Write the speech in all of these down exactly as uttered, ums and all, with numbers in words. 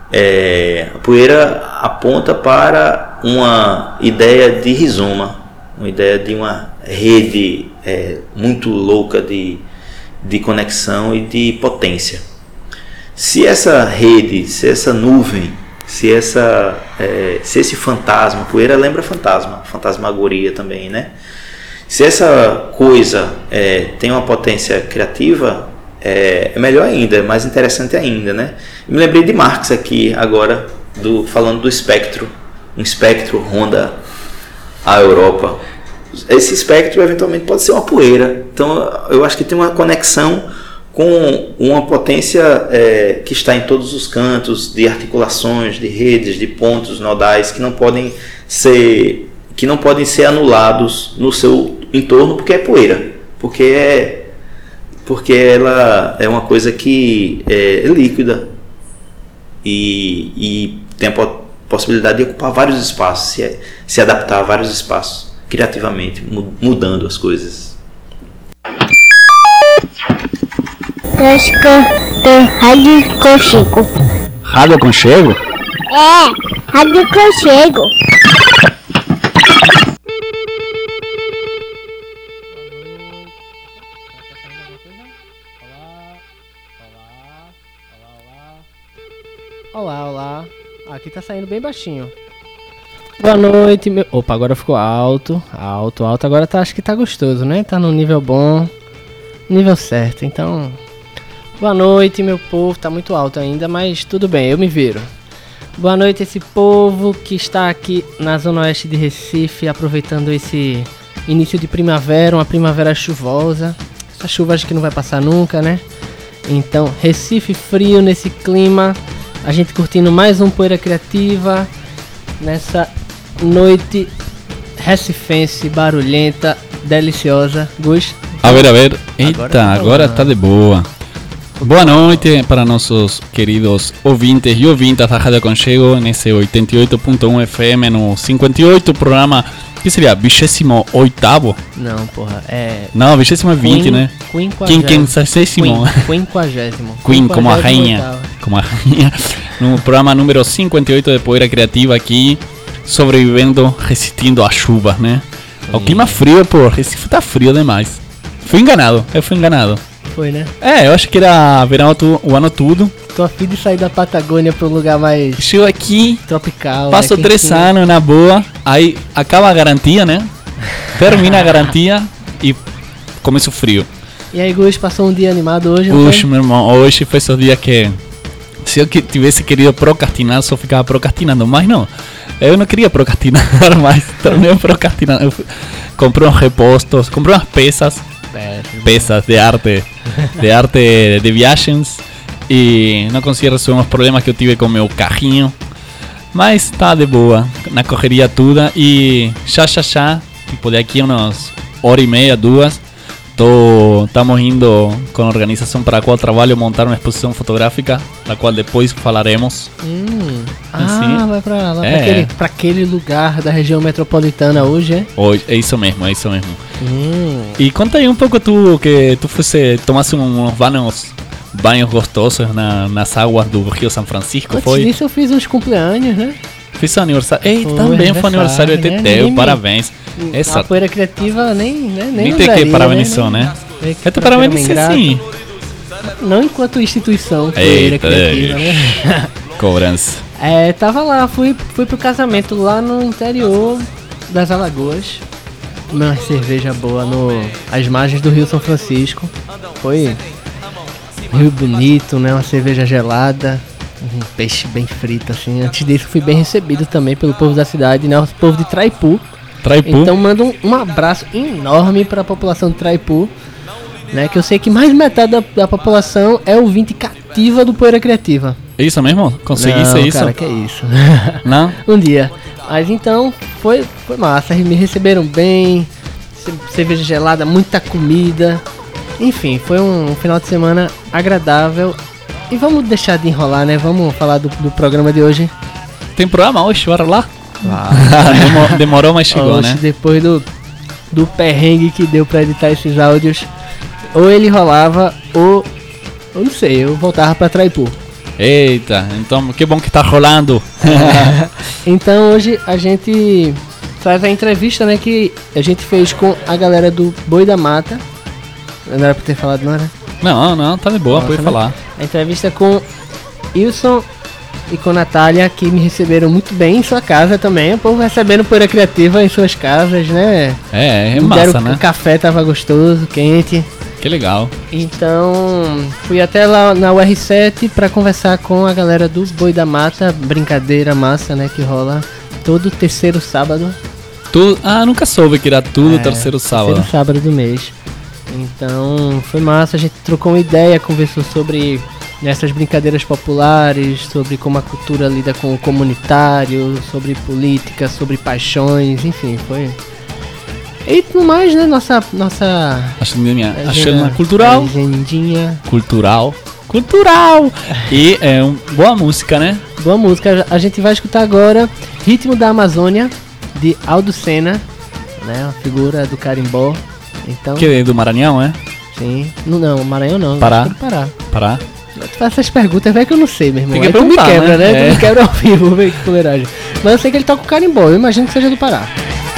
é, a poeira aponta para uma ideia de rizoma, uma ideia de uma rede é, muito louca de, de conexão e de potência. Se essa rede, se essa nuvem, se, essa, é, se esse fantasma, poeira lembra fantasma, fantasmagoria também, né? Se essa coisa é, tem uma potência criativa, é, é melhor ainda, é mais interessante ainda, né? Eu me lembrei de Marx aqui agora, do, falando do espectro, um espectro ronda a Europa. Esse espectro eventualmente pode ser uma poeira, então eu acho que tem uma conexão com uma potência é, que está em todos os cantos, de articulações, de redes, de pontos nodais que não podem ser, que não podem ser anulados no seu entorno, porque é poeira, porque é, porque ela é uma coisa que é líquida e, e tem a possibilidade de ocupar vários espaços, se, se adaptar a vários espaços criativamente, mudando as coisas. Rádio Conchego. Rádio Conchego? É, Rádio Conchego. Olá, olá. Aqui tá saindo bem baixinho. Boa noite, meu... Opa, agora ficou alto, alto, alto. Agora tá, acho que tá gostoso, né? Tá no nível bom, nível certo. Então, boa noite, meu povo. Tá muito alto ainda, mas tudo bem, eu me viro. Boa noite esse povo que está aqui na zona oeste de Recife, aproveitando esse início de primavera, uma primavera chuvosa. Essa chuva acho que não vai passar nunca, né? Então, Recife frio nesse clima, a gente curtindo mais um Poeira Criativa nessa noite recifense, barulhenta, deliciosa. Gus? A ver, a ver. Eita, agora, agora tá de boa. Boa noite para nossos queridos ouvintes e ouvintas da Rádio Conchego nesse oitenta e oito ponto um F M no cinquenta e oito, programa que seria vigésimo oitavo? Não, porra, é... Não, vigésimo é vinte, né? Quinquagésimo. Quinquagésimo. Queen, como a rainha. Como a rainha. No programa número cinquenta e oito de Poeira Criativa aqui, sobrevivendo, resistindo à chuva, né? Ao clima frio, pô, Recife tá frio demais. Fui enganado, eu fui enganado. Foi, né? É, eu acho que era verão tu, o ano todo. Tô a fim de sair da Patagônia pra um lugar mais... Chego aqui, tropical, passo né? três anos na boa, aí acaba a garantia, né? Termina a garantia e começa o frio. E aí, Gus, passou um dia animado hoje, não Puxa, foi? meu irmão, hoje foi esse dia que... Se eu que tivesse querido procrastinar, só ficava procrastinando, mas não. Eu não queria procrastinar mais, tornei procrastinando. Eu fui, comprei uns repostos, comprei umas peças, é, peças de arte, de arte de viagens, e não consegui resolver uns problemas que eu tive com o meu carrinho, mas tá de boa, na correria toda, e já, já, já, tipo daqui a umas hora e meia, duas, tô, estamos indo com a organização para a qual trabalho montar uma exposição fotográfica, da qual depois falaremos. Hum. Ah, Assim, vai pra lá, é. pra, aquele, pra aquele lugar da região metropolitana hoje, é? Hoje, é isso mesmo, é isso mesmo. Hum. E conta aí um pouco tu, que tu fosse, tomasse uns banhos, banhos gostosos na, nas águas do Rio São Francisco, Antes foi? disso eu fiz uns cumpleaños, né? Fiz aniversário. Ei, Foi, também foi aniversário de né? Teteu, Ninguém me- parabéns. Essa, A Poeira Criativa nem, né, nem, nem tem que lembraria, parabenizar, né? Nem que Eu te parabenizo programa sim. ingrato. Não enquanto instituição Poeira Eita, Criativa, né? Cobrança. É, tava lá, fui, fui pro casamento lá no interior das Alagoas. Tomei uma cerveja boa no às margens do Rio São Francisco. Foi Rio bonito, né? Uma cerveja gelada, um peixe bem frito, assim. Antes disso fui bem recebido também pelo povo da cidade, né? O povo de Traipu. Traipu. Então mando um, um abraço enorme para a população de Traipu, né? Que eu sei que mais de metade da, da população é ouvinte cativa do Poeira Criativa. Isso mesmo? Consegui ser isso? Cara, que é isso. Não? Um dia. Mas então, foi, foi massa. Me receberam bem, ce- cerveja gelada, muita comida. Enfim, foi um, um final de semana agradável. E vamos deixar de enrolar, né? Vamos falar do, do programa de hoje. Tem programa hoje, bora lá? Demo- Demorou, mas chegou, Hoje, né? depois do, do perrengue que deu pra editar esses áudios, ou ele rolava, ou, eu não sei, eu voltava pra Traipu. Eita, então que bom que tá rolando. Então hoje a gente traz a entrevista, né, que a gente fez com a galera do Boi da Mata. Não era pra ter falado, não era? Não, não, tá de boa, Nossa, pode né? falar. A entrevista com Wilson e com Natália, que me receberam muito bem em sua casa também. O povo recebendo Poeira Criativa em suas casas, né? É, é Me deram massa, né? O café tava gostoso, quente. Que legal. Então, fui até lá na U R sete pra conversar com a galera do Boi da Mata, brincadeira massa, né, que rola todo terceiro sábado. Tu, ah, nunca soube que era tudo É, terceiro sábado. Terceiro sábado do mês. Então, foi massa, a gente trocou uma ideia, conversou sobre essas brincadeiras populares, sobre como a cultura lida com o comunitário, sobre política, sobre paixões, enfim, foi... E tudo mais, né? Nossa. Nossa. Agendinha, agenda- agenda cultural. Agendinha. Cultural. Cultural! E é um, boa música, né? Boa música. A gente vai escutar agora Ritmo da Amazônia, de Aldo Senna, né? Uma figura do carimbó. Então. Que é do Maranhão, é? Sim. Não, não, Maranhão não. Pará. Tem que parar. Pará. Tu faz essas perguntas, vai que eu não sei, meu irmão. Tem que Aí tu me perguntar, quebra, né? né? Tu É. me quebra ao vivo, vem que fuleiragem. Mas eu sei que ele toca o carimbó, eu imagino que seja do Pará.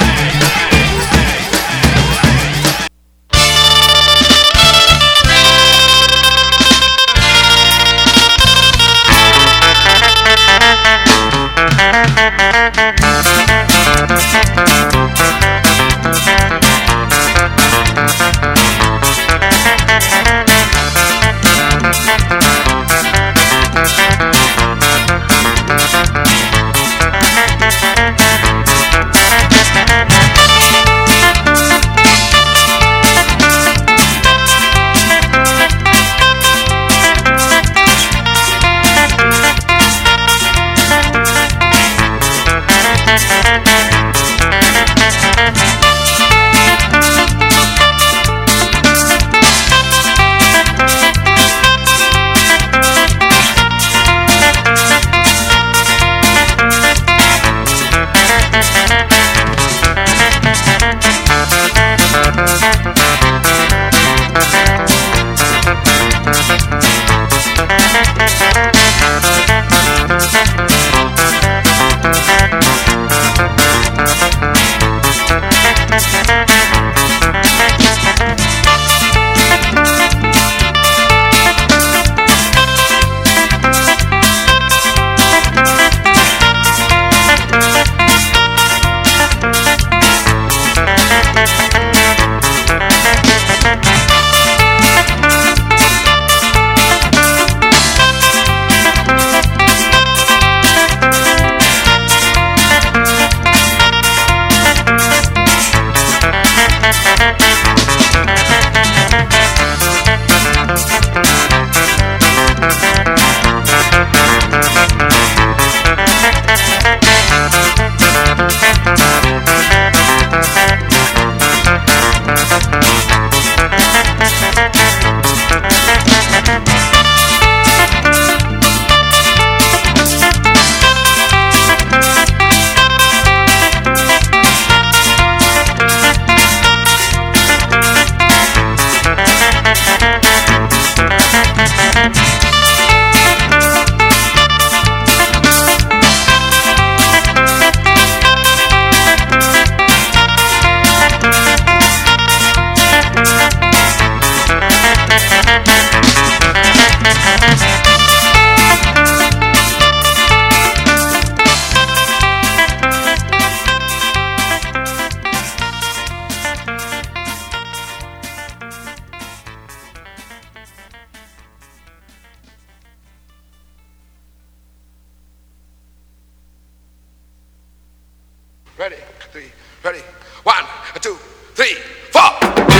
Ready, three, ready. One, two, three, four.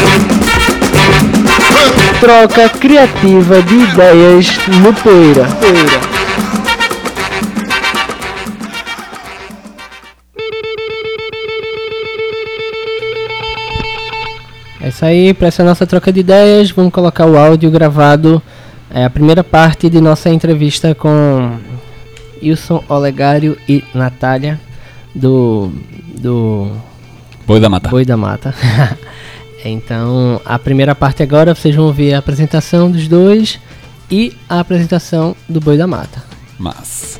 Troca criativa de ideias no Poeira. Poeira. É isso aí, para essa nossa troca de ideias, vamos colocar o áudio gravado, é a primeira parte de nossa entrevista com Wilson Olegário e Natália, do, do Boi da Mata. Boi da Mata. Então, a primeira parte agora, vocês vão ver a apresentação dos dois e a apresentação do Boi da Mata. Mas...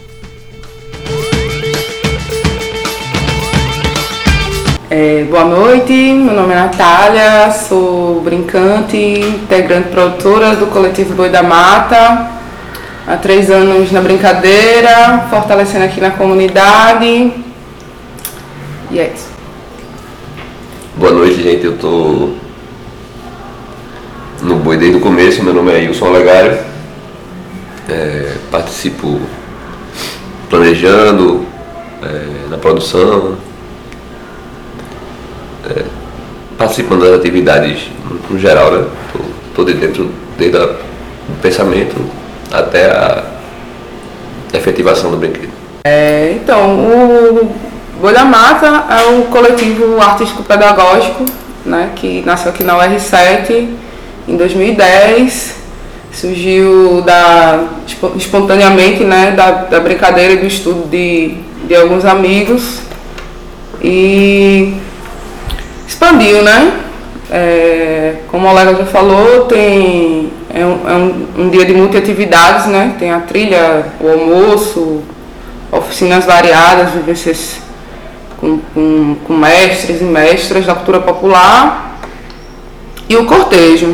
É, boa noite, meu nome é Natália, sou brincante, integrante produtora do coletivo Boi da Mata. Há três anos na brincadeira, fortalecendo aqui na comunidade. E é isso. Boa noite, gente. Eu tô no Boi desde o começo. Meu nome é Wilson Olegário. É, participo planejando, é, na produção, é, participando das atividades no, no geral, né? Tô, tô de dentro desde a, do pensamento até a efetivação do brinquedo. É, então, o Boi da Mata é um coletivo artístico-pedagógico, né, que nasceu aqui na U R sete em dois mil e dez, surgiu da, espontaneamente, né, da, da brincadeira e do estudo de, de alguns amigos e expandiu, né? É, como o Olega já falou, tem, é, um, é um, um dia de multiatividades, né? Tem a trilha, o almoço, oficinas variadas, vivências com, com, com mestres e mestras da cultura popular e o cortejo.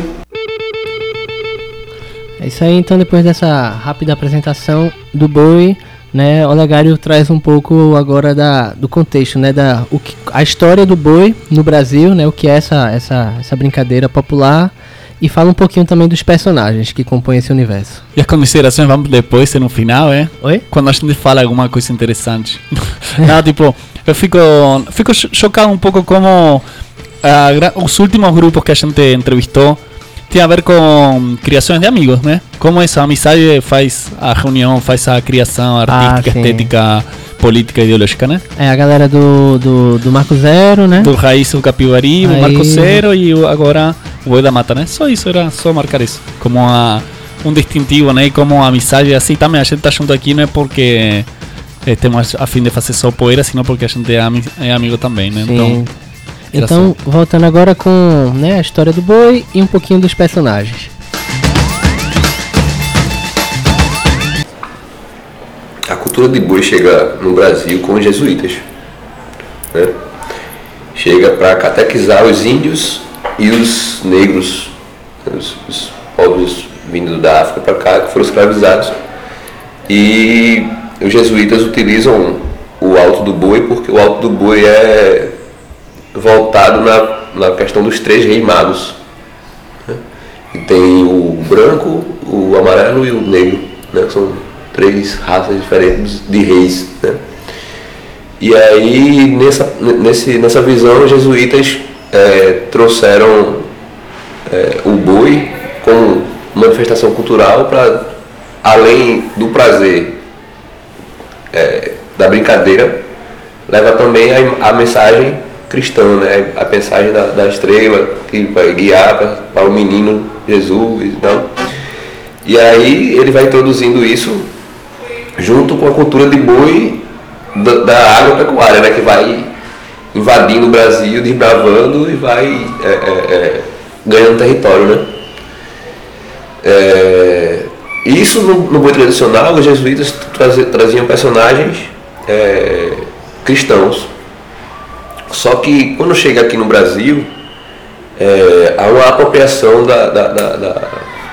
É isso aí, então depois dessa rápida apresentação do Boi, né, Olegário traz um pouco agora da, do contexto, né, da, o que, a história do boi no Brasil, né, o que é essa, essa, essa brincadeira popular, e fala um pouquinho também dos personagens que compõem esse universo. E as considerações vamos depois, no final, é? Oi? Quando a gente fala alguma coisa interessante. Não, tipo, eu fico, fico chocado um pouco como a, os últimos grupos que a gente entrevistou tem a ver com criações de amigos, né? Como essa amizade faz a reunião, faz a criação artística, ah, estética, política, ideológica, né? É, a galera do, do, do Marco Zero, né? Do Raiz, do Capivari, o Marco Zero e o, agora o Boi da Mata, né? Só isso, era só marcar isso. Como a, um distintivo, né? E como a amizade, assim, também a gente tá junto aqui, não é porque eh, temos a fim de fazer só poeira, senão porque a gente é, ami é amigo também, né? Sim. Então... Então, voltando agora com, né, a história do boi e um pouquinho dos personagens. A cultura de boi chega no Brasil com os jesuítas, né? Chega para catequizar os índios e os negros, os, os povos vindos da África para cá, que foram escravizados. E os jesuítas utilizam o alto do boi porque o alto do boi é voltado na, na questão dos três reis magos, né? E tem o branco, o amarelo e o negro, né? São três raças diferentes de reis, né? E aí nessa, nesse, nessa visão os jesuítas é, trouxeram é, o boi como manifestação cultural para, além do prazer é, da brincadeira, leva também a, a mensagem cristão, né? A mensagem da, da estrela que vai guiar para o menino Jesus, então. E aí ele vai introduzindo isso junto com a cultura de boi da, da agropecuária, né? Que vai invadindo o Brasil, desbravando e vai é, é, é, ganhando território, né? É, isso no, no boi tradicional, os jesuítas traziam, traziam personagens é, cristãos. Só que quando chega aqui no Brasil, é, há uma apropriação da, da, da, da,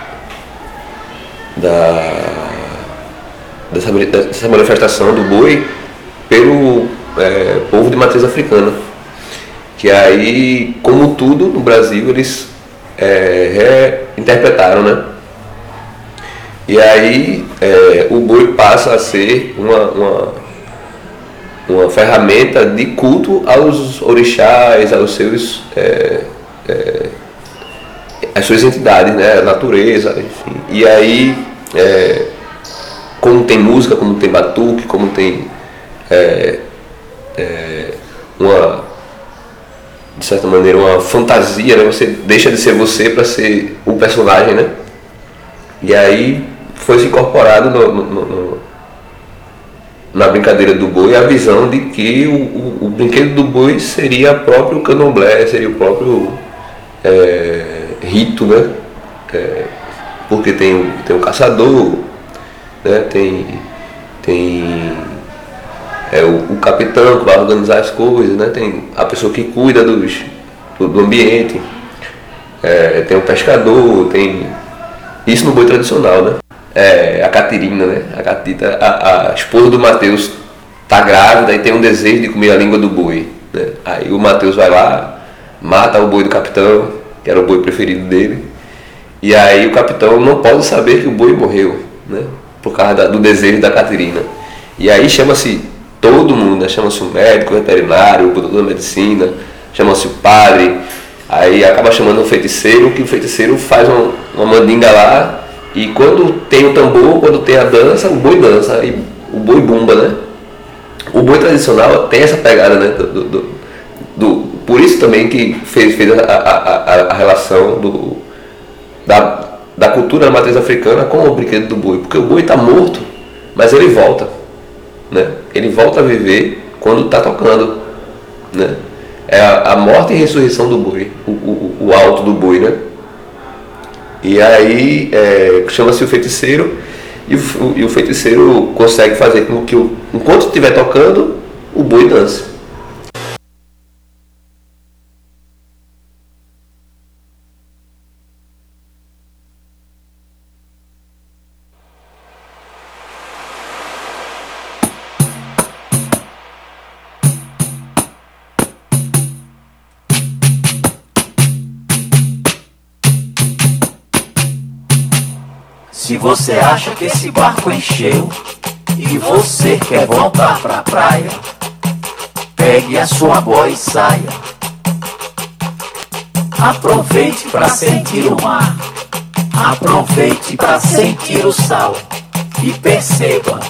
da dessa, dessa manifestação do boi pelo é, povo de matriz africana. Que aí, como tudo no Brasil, eles é, reinterpretaram, né? E aí é, o boi passa a ser uma... uma uma ferramenta de culto aos orixás, aos seus, é, é, às suas entidades, né, a natureza, enfim. E aí, é, como tem música, como tem batuque, como tem é, é, uma, de certa maneira, uma fantasia, né, você deixa de ser você para ser o personagem, né? E aí foi se incorporado no, no, no na brincadeira do boi a visão de que o, o, o brinquedo do boi seria o próprio candomblé, seria o próprio é, rito, né? É, porque tem o, tem o caçador, né? tem, tem é, o, o capitão que vai organizar as coisas, né? Tem a pessoa que cuida dos, do, do ambiente, é, tem o pescador, tem isso no boi tradicional, né? É, a Catirina, né? A Catita, a, a esposa do Mateus tá grávida e tem um desejo de comer a língua do boi, né? Aí o Mateus vai lá, mata o boi do capitão, que era o boi preferido dele, e aí o capitão não pode saber que o boi morreu, né? Por causa da, do desejo da Catirina. E aí chama-se todo mundo, né? Chama-se o médico, o veterinário, o doutor da medicina, chama-se o padre, aí acaba chamando o feiticeiro, que o feiticeiro faz uma, uma mandinga lá. E quando tem o tambor, quando tem a dança, o boi dança, e o boi bumba, né? O boi tradicional tem essa pegada, né? Do, do, do, do, por isso também que fez, fez a, a, a, a relação do, da, da cultura da matriz africana com o brinquedo do boi. Porque o boi está morto, mas ele volta, né? Ele volta a viver quando está tocando, né? É a, a morte e ressurreição do boi, o, o, o alto do boi, né? E aí é, chama-se o feiticeiro, e o, e o feiticeiro consegue fazer com que, o, enquanto estiver tocando, o boi dance. Se você acha que esse barco encheu e você quer voltar pra praia, pegue a sua boia e saia. Aproveite pra sentir o mar, aproveite pra sentir o sal e perceba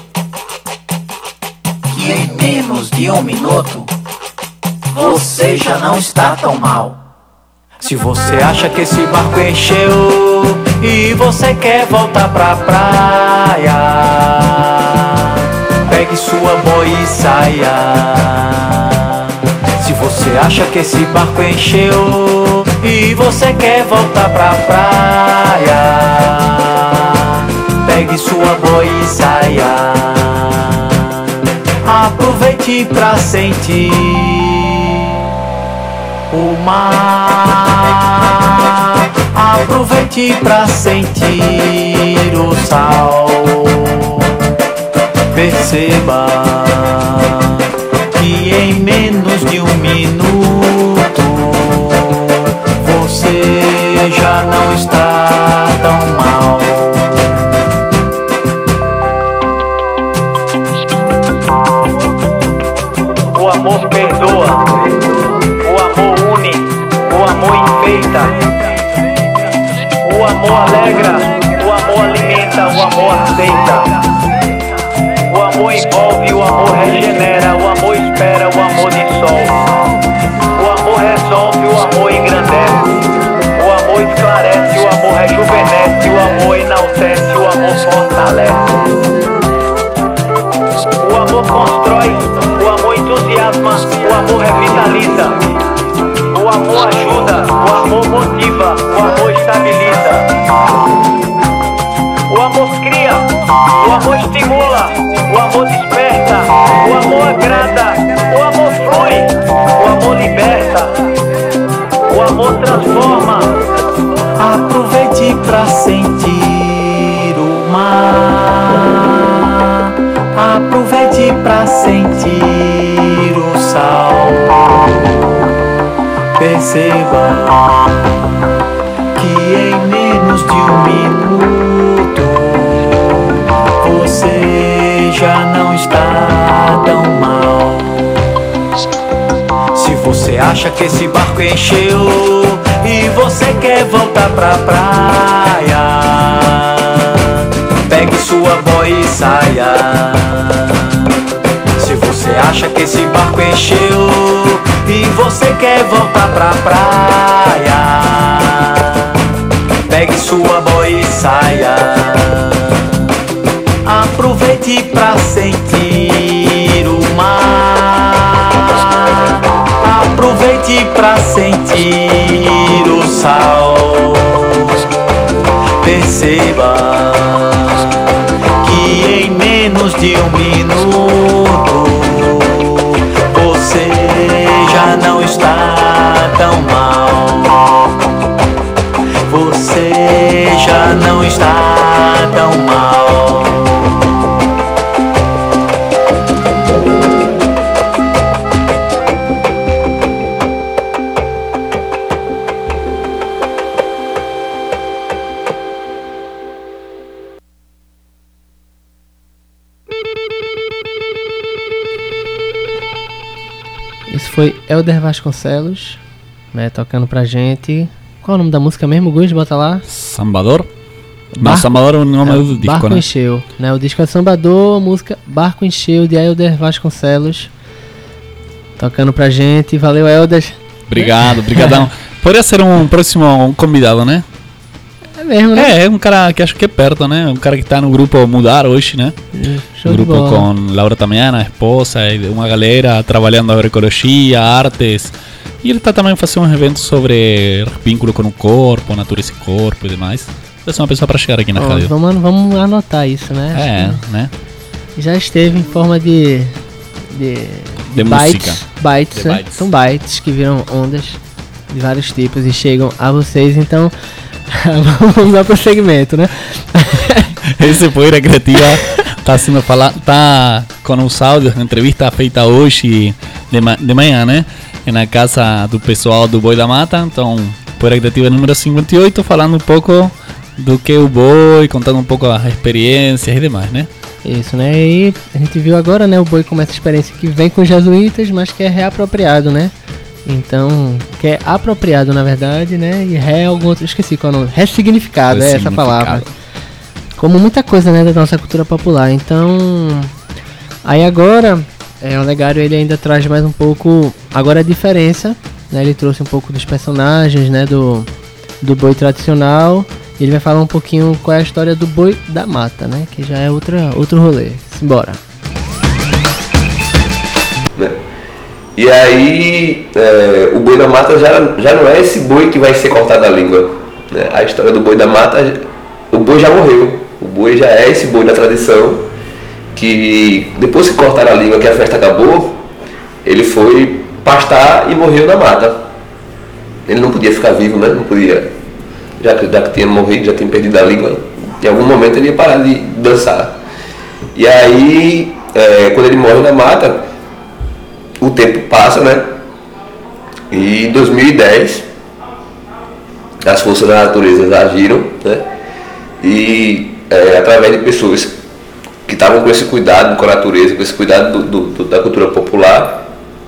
que em menos de um minuto você já não está tão mal. Se você acha que esse barco encheu e você quer voltar pra praia, pegue sua boia e saia. Se você acha que esse barco encheu e você quer voltar pra praia, pegue sua boia e saia. Aproveite pra sentir o mar, aproveite pra sentir o sal. Perceba que em menos de um minuto você já não está tão mal. O amor perdoa, o amor une, o amor enfeita, o amor alegra, o amor alimenta, o amor aceita. O amor envolve, o amor regenera, o amor espera, o amor dissolve. O amor resolve, o amor engrandece, o amor esclarece, o amor rejuvenesce, o amor enaltece, o amor fortalece. O amor constrói, o amor entusiasma, o amor revitaliza. O amor ajuda, o amor motiva, o amor estabiliza. O amor cria, o amor estimula, o amor desperta, o amor agrada, o amor flui, o amor liberta, o amor transforma. Aproveite pra sentir o mar, aproveite pra sentir o sal. Perceba que em menos de um minuto você já não está tão mal. Se você acha que esse barco encheu e você quer voltar pra praia, pegue sua boia e saia. Se você acha que esse barco encheu e você quer voltar pra praia, pegue sua boia e saia. Aproveite pra sentir o mar, aproveite pra sentir o sal. Perceba de um minuto, você já não está tão mal. Você já não está tão mal. Isso foi Elder Vasconcelos, né, tocando pra gente. Qual é o nome da música mesmo, Gus? Bota lá. Sambador? Não, Barco, Sambador é o nome é, do disco, Barco né? Encheu, né? O disco é Sambador, a música Barco Encheu, de Elder Vasconcelos, tocando pra gente. Valeu, Elder. Obrigado, obrigadão. Poderia ser um próximo convidado, né? É mesmo, né? É, é um cara que acho que é perto, né? Um cara que tá no grupo Mudar hoje, né? Show Um de grupo bola. com Laura Tamiana, a esposa, e uma galera trabalhando agroecologia, artes. E ele tá também fazendo um evento sobre vínculo com o corpo, natureza e corpo e demais. Deve ser uma pessoa pra chegar aqui na Ó, rádio. vamos, vamos anotar isso, né? É, né? Já esteve em forma de. de, De bytes, música. bytes, De né? bytes. São bytes que viram ondas de vários tipos e chegam a vocês, então. Vamos dar prosseguimento, né? Esse Poeira Criativa tá sendo falado, tá com os áudios da entrevista feita hoje de, ma de manhã, né? Na casa do pessoal do Boi da Mata. Então, Poeira Criativa número cinquenta e oito, falando um pouco do que é o boi, contando um pouco as experiências e demais, né? Isso, né? E a gente viu agora, né? O boi com essa experiência que vem com os jesuítas, mas que é reapropriado, né? Então, que é apropriado, na verdade, né? E ré algum outro, esqueci qual é o nome. Ressignificado, é essa palavra. Como muita coisa, né, da nossa cultura popular. Então, aí agora, é, o Olegário, ele ainda traz mais um pouco, agora a diferença, né? Ele trouxe um pouco dos personagens, né, do, do boi tradicional. Ele vai falar um pouquinho qual é a história do boi da mata, né? Que já é outra, outro rolê. Simbora. E aí, é, o boi da mata já, já não é esse boi que vai ser cortado a língua, né? A história do boi da mata, o boi já morreu. O boi já é esse boi da tradição, que depois que cortaram a língua, que a festa acabou, ele foi pastar e morreu na mata. Ele não podia ficar vivo, né? Não podia, já que, já que tinha morrido, já tinha perdido a língua, em algum momento ele ia parar de dançar. E aí, é, quando ele morre na mata, o tempo passa, né? E em dois mil e dez as forças da natureza agiram, né? E é, através de pessoas que estavam com esse cuidado com a natureza, com esse cuidado do, do, do, da cultura popular,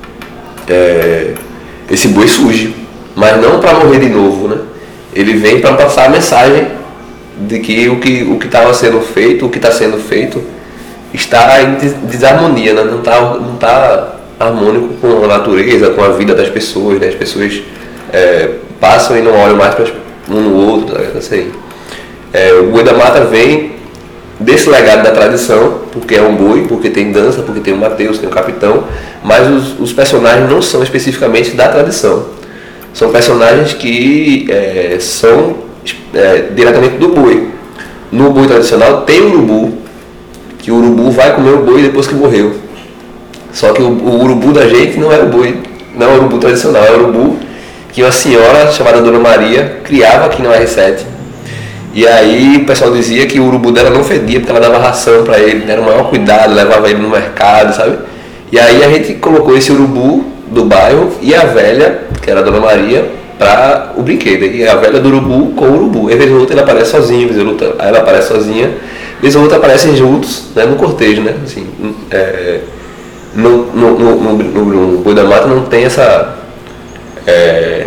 é, esse boi surge, mas não para morrer de novo, né? Ele vem para passar a mensagem de que o que o que estava sendo feito, o que está sendo feito, está em desarmonia, né? Não está não tá harmônico com a natureza, com a vida das pessoas, né? As pessoas é, passam e não olham mais para um no outro, tá? Assim, é, o boi da mata vem desse legado da tradição, porque é um boi, porque tem dança, porque tem o Mateus, tem o capitão, mas os, os personagens não são especificamente da tradição, são personagens que é, são é, diretamente do boi. No boi tradicional tem o urubu, que o urubu vai comer o boi depois que morreu. Só que o, o urubu da gente não é o boi, não é o urubu tradicional, é o urubu que uma senhora chamada Dona Maria criava aqui no R sete. E aí o pessoal dizia que o urubu dela não fedia, porque ela dava ração para ele, era o maior cuidado, levava ele no mercado, sabe? E aí a gente colocou esse urubu do bairro e a velha, que era a Dona Maria, para o brinquedo. E a velha do urubu com o urubu. E vez ou outra ele aparece sozinho, vez ou outra ela aparece sozinha, vez ou outra aparecem juntos, né, no cortejo, né? Assim, é, No, no, no, no, no, no Boi da Mata não tem essa é,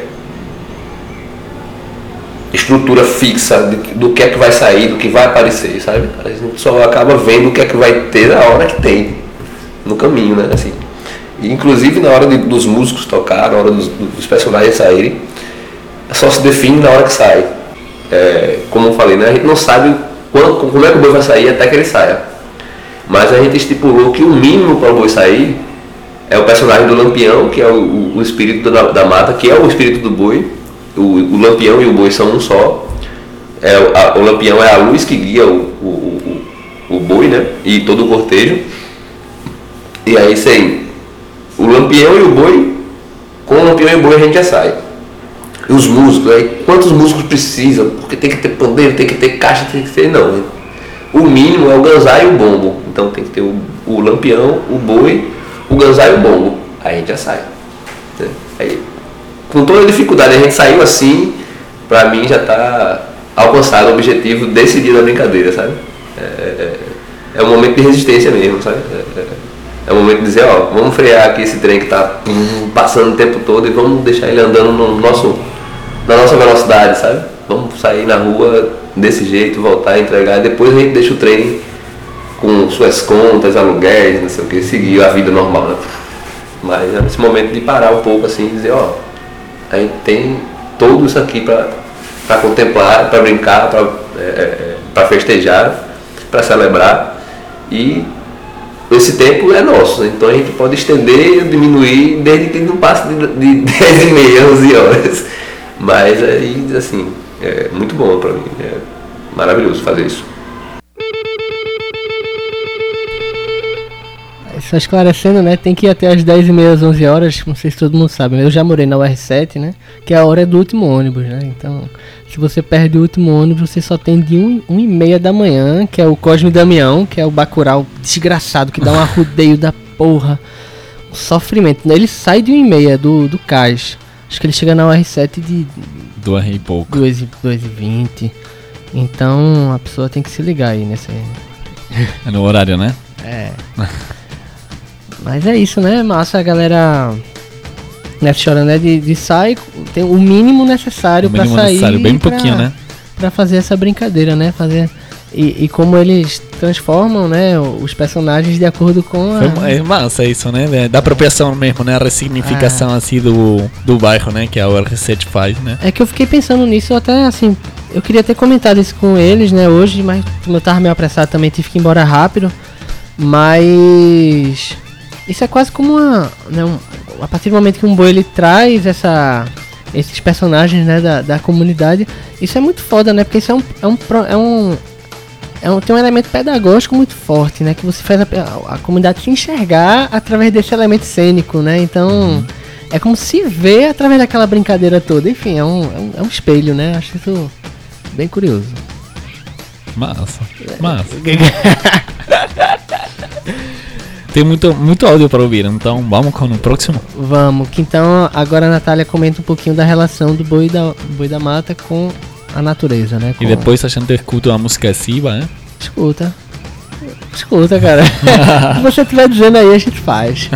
estrutura fixa de, do que é que vai sair, do que vai aparecer, sabe? A gente só acaba vendo o que é que vai ter na hora que tem, no caminho, né? Assim, e, inclusive na hora de, dos músicos tocar, na hora dos, dos personagens saírem, só se define na hora que sai. É, como eu falei, né? A gente não sabe quando, como é que o boi vai sair até que ele saia. Mas a gente estipulou que o mínimo para o boi sair é o personagem do Lampião, que é o, o espírito da, da mata, que é o espírito do boi. O, o Lampião e o boi são um só. É, a, o Lampião é a luz que guia o, o, o boi, né? E todo o cortejo. E aí sem o lampião e o boi, com o lampião e o boi a gente já sai. E os músicos, aí quantos músicos precisam? Porque tem que ter pandeiro, tem que ter caixa, tem que ter. Não. O mínimo é o ganzá e o bombo. Então tem que ter o, o lampião, o boi, o ganzá e o bombo. Aí a gente já sai. Né? Aí, com toda a dificuldade, a gente saiu assim, pra mim já tá alcançado o objetivo desse dia da brincadeira, sabe? É, é, é um momento de resistência mesmo, sabe? É, é, é um momento de dizer, ó, vamos frear aqui esse trem que tá hum, passando o tempo todo e vamos deixar ele andando no nosso, na nossa velocidade, sabe? Vamos sair na rua desse jeito, voltar, entregar, e depois a gente deixa o trem com suas contas, aluguéis, não sei o que, seguir a vida normal, né? Mas é nesse momento de parar um pouco assim e dizer, ó, a gente tem tudo isso aqui para para contemplar, para brincar, para é, para festejar, para celebrar, e esse tempo é nosso, então a gente pode estender ou diminuir desde que não passe de, de dez e meia, onze horas, mas aí assim, é muito bom para mim, é maravilhoso fazer isso. Só esclarecendo, né? Tem que ir até as dez e meia, às onze horas. Não sei se todo mundo sabe, mas eu já morei na U R sete, né? Que é a hora do último ônibus, né? Então, se você perde o último ônibus, você só tem de um, um e meia da manhã, que é o Cosme Damião, que é o Bacurau desgraçado, que dá um arrudeio da porra. Um sofrimento. Ele sai de um e meia do, do cais. Acho que ele chega na U R sete de... duas e pouco. duas e vinte. Então, a pessoa tem que se ligar aí nesse... É no horário, né? É... Mas é isso, né? Massa, a galera né, chorando, né? De, de sair, tem o mínimo necessário para sair. Necessário, bem pra, pouquinho, né? Pra fazer essa brincadeira, né? Fazer e, e como eles transformam, né? Os personagens de acordo com a... É massa isso, né? Da apropriação mesmo, né? A ressignificação ah. assim do, do bairro, né? Que a U R sete faz, né? É que eu fiquei pensando nisso até assim. Eu queria ter comentado isso com eles, né? Hoje, mas como eu tava meio apressado também tive que ir embora rápido. Mas... isso é quase como uma, né, um, a partir do momento que um boi ele traz essa, esses personagens, né, da, da comunidade, isso é muito foda, né, porque isso é um, é um, é um, é um tem um elemento pedagógico muito forte, né, que você faz a, a comunidade se enxergar através desse elemento cênico, né, então uhum. é como se vê através daquela brincadeira toda, enfim, é um, é um, é um espelho, né, acho isso bem curioso. Massa, massa. Tem muito, muito áudio para ouvir, então vamos com o próximo? Vamos, que então agora a Natália comenta um pouquinho da relação do boi da, boi da mata com a natureza, né? Com... E depois a gente escuta uma música Siba, né? Escuta. Escuta, cara. Se você estiver dizendo aí, a gente faz.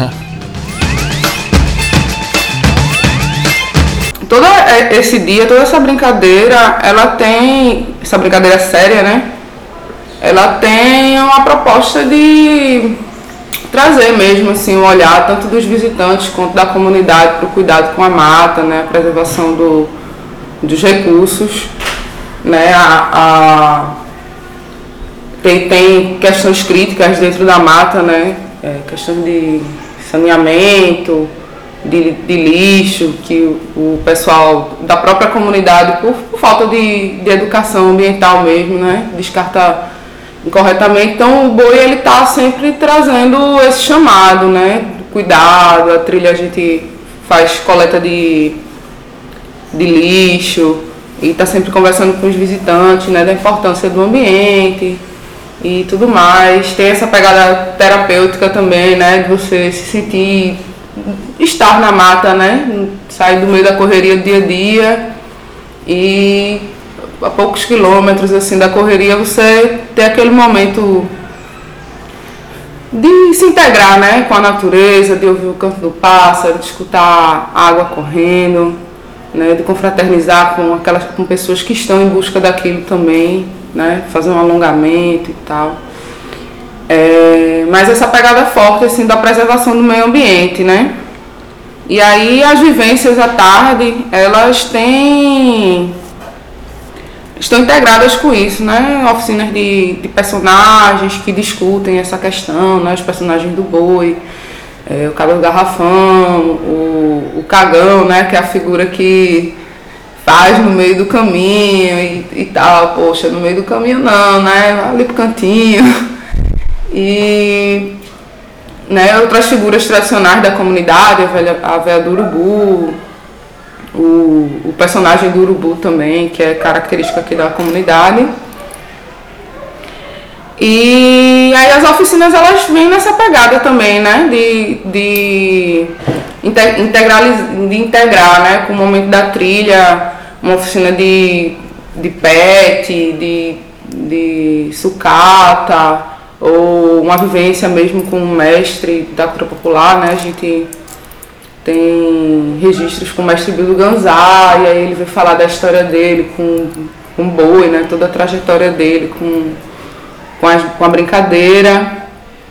Todo esse dia, toda essa brincadeira, ela tem... essa brincadeira séria, né? Ela tem uma proposta de... trazer mesmo assim um olhar tanto dos visitantes quanto da comunidade para o cuidado com a mata, né, a preservação do, dos recursos, né, a, a, tem, tem questões críticas dentro da mata, né, é, questão de saneamento, de, de lixo, que o, o pessoal da própria comunidade, por, por falta de, de educação ambiental mesmo, né, descarta incorretamente. Então o boi ele tá sempre trazendo esse chamado, né, cuidado, a trilha a gente faz coleta de, de lixo e tá sempre conversando com os visitantes, né, da importância do ambiente e tudo mais. Tem essa pegada terapêutica também, né, de você se sentir, estar na mata, né, sair do meio da correria do dia a dia e a poucos quilômetros assim da correria você ter aquele momento de se integrar, né, com a natureza, de ouvir o canto do pássaro, de escutar a água correndo, né, de confraternizar com aquelas com pessoas que estão em busca daquilo também, né, fazer um alongamento e tal. É, mas essa pegada forte assim da preservação do meio ambiente, né? E aí as vivências à tarde, elas têm estão integradas com isso, né? Oficinas de, de personagens que discutem essa questão, né? Os personagens do boi, é, o cabelo garrafão, o, o cagão, né? Que é a figura que faz no meio do caminho e, e tal. Poxa, no meio do caminho não, né? Ali pro cantinho. E né, outras figuras tradicionais da comunidade, a, velha, a véia do urubu, o, o personagem do urubu também, que é característico aqui da comunidade. E aí as oficinas elas vêm nessa pegada também, né, de, de, integraliz, de integrar, né, com o momento da trilha, uma oficina de, de pet, de, de sucata, ou uma vivência mesmo com o mestre da cultura popular, né, a gente tem registros com o mestre Bill Ganzá, e aí ele vai falar da história dele com, com o boi, né, toda a trajetória dele com Com a, com a brincadeira.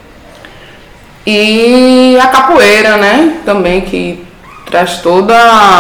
E a capoeira, né? Também, que traz toda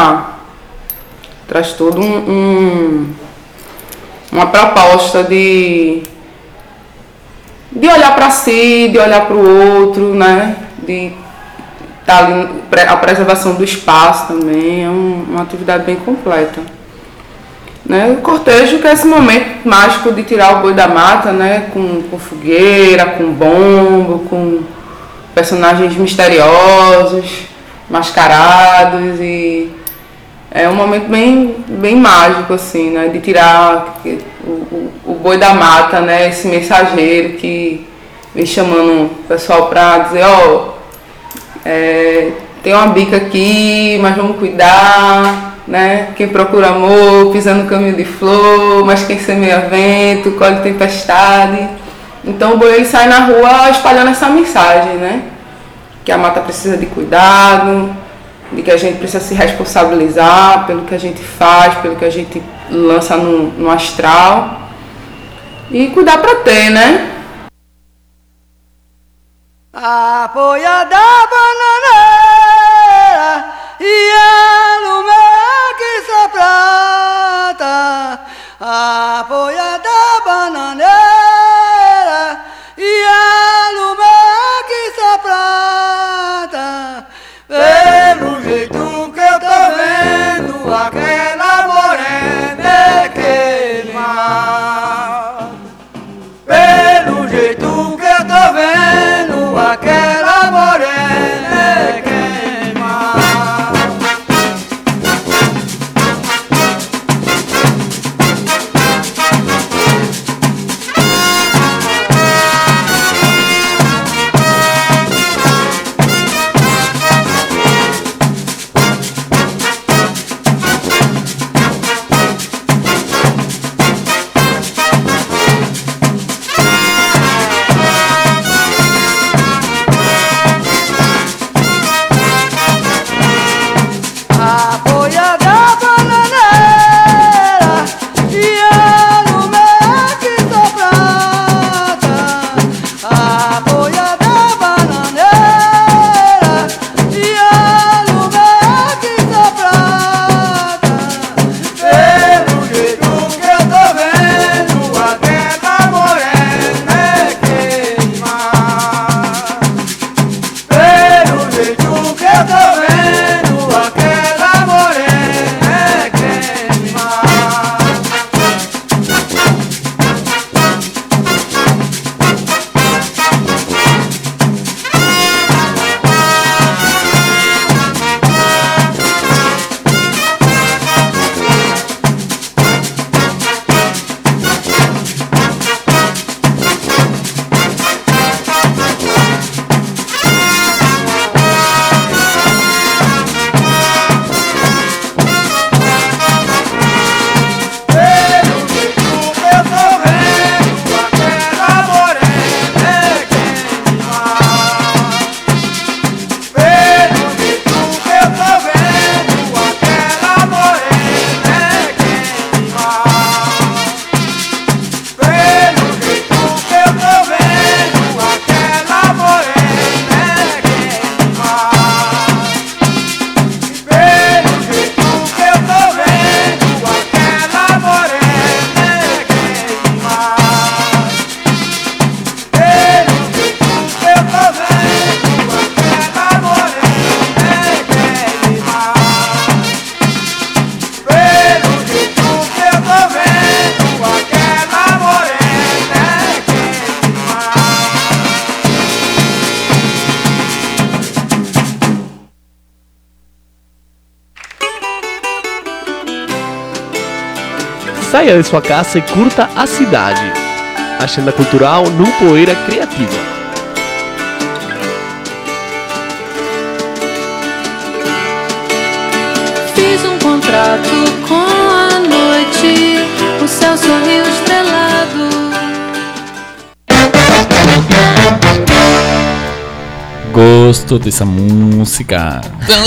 traz todo um, um uma proposta de de olhar para si, de olhar para o outro, né? De tá ali, a preservação do espaço também é um, uma atividade bem completa. Né, o cortejo, que é esse momento mágico de tirar o boi da mata, né, com, com fogueira, com bombo, com personagens misteriosos, mascarados, e é um momento bem, bem mágico, assim, né, de tirar o, o, o boi da mata, né, esse mensageiro que vem chamando o pessoal para dizer, ó, oh, é, tem uma bica aqui, mas vamos cuidar. Né? Quem procura amor, pisa no caminho de flor, mas quem semeia vento, colhe tempestade. Então o boi ele sai na rua espalhando essa mensagem, né? Que a mata precisa de cuidado, de que a gente precisa se responsabilizar pelo que a gente faz, pelo que a gente lança no, no astral. E cuidar para ter, né? Apoia da bananeira e a lume que se prata, apoia da bananeira e a lume que se prata, pelo jeito que eu tô vendo aquela morena queimar, pelo jeito que eu tô vendo aquela morena saia de sua casa e curta a cidade. Agenda cultural no Poeira Criativa. Fiz um contrato com a noite, o céu sorriu estrelado. Gosto dessa música.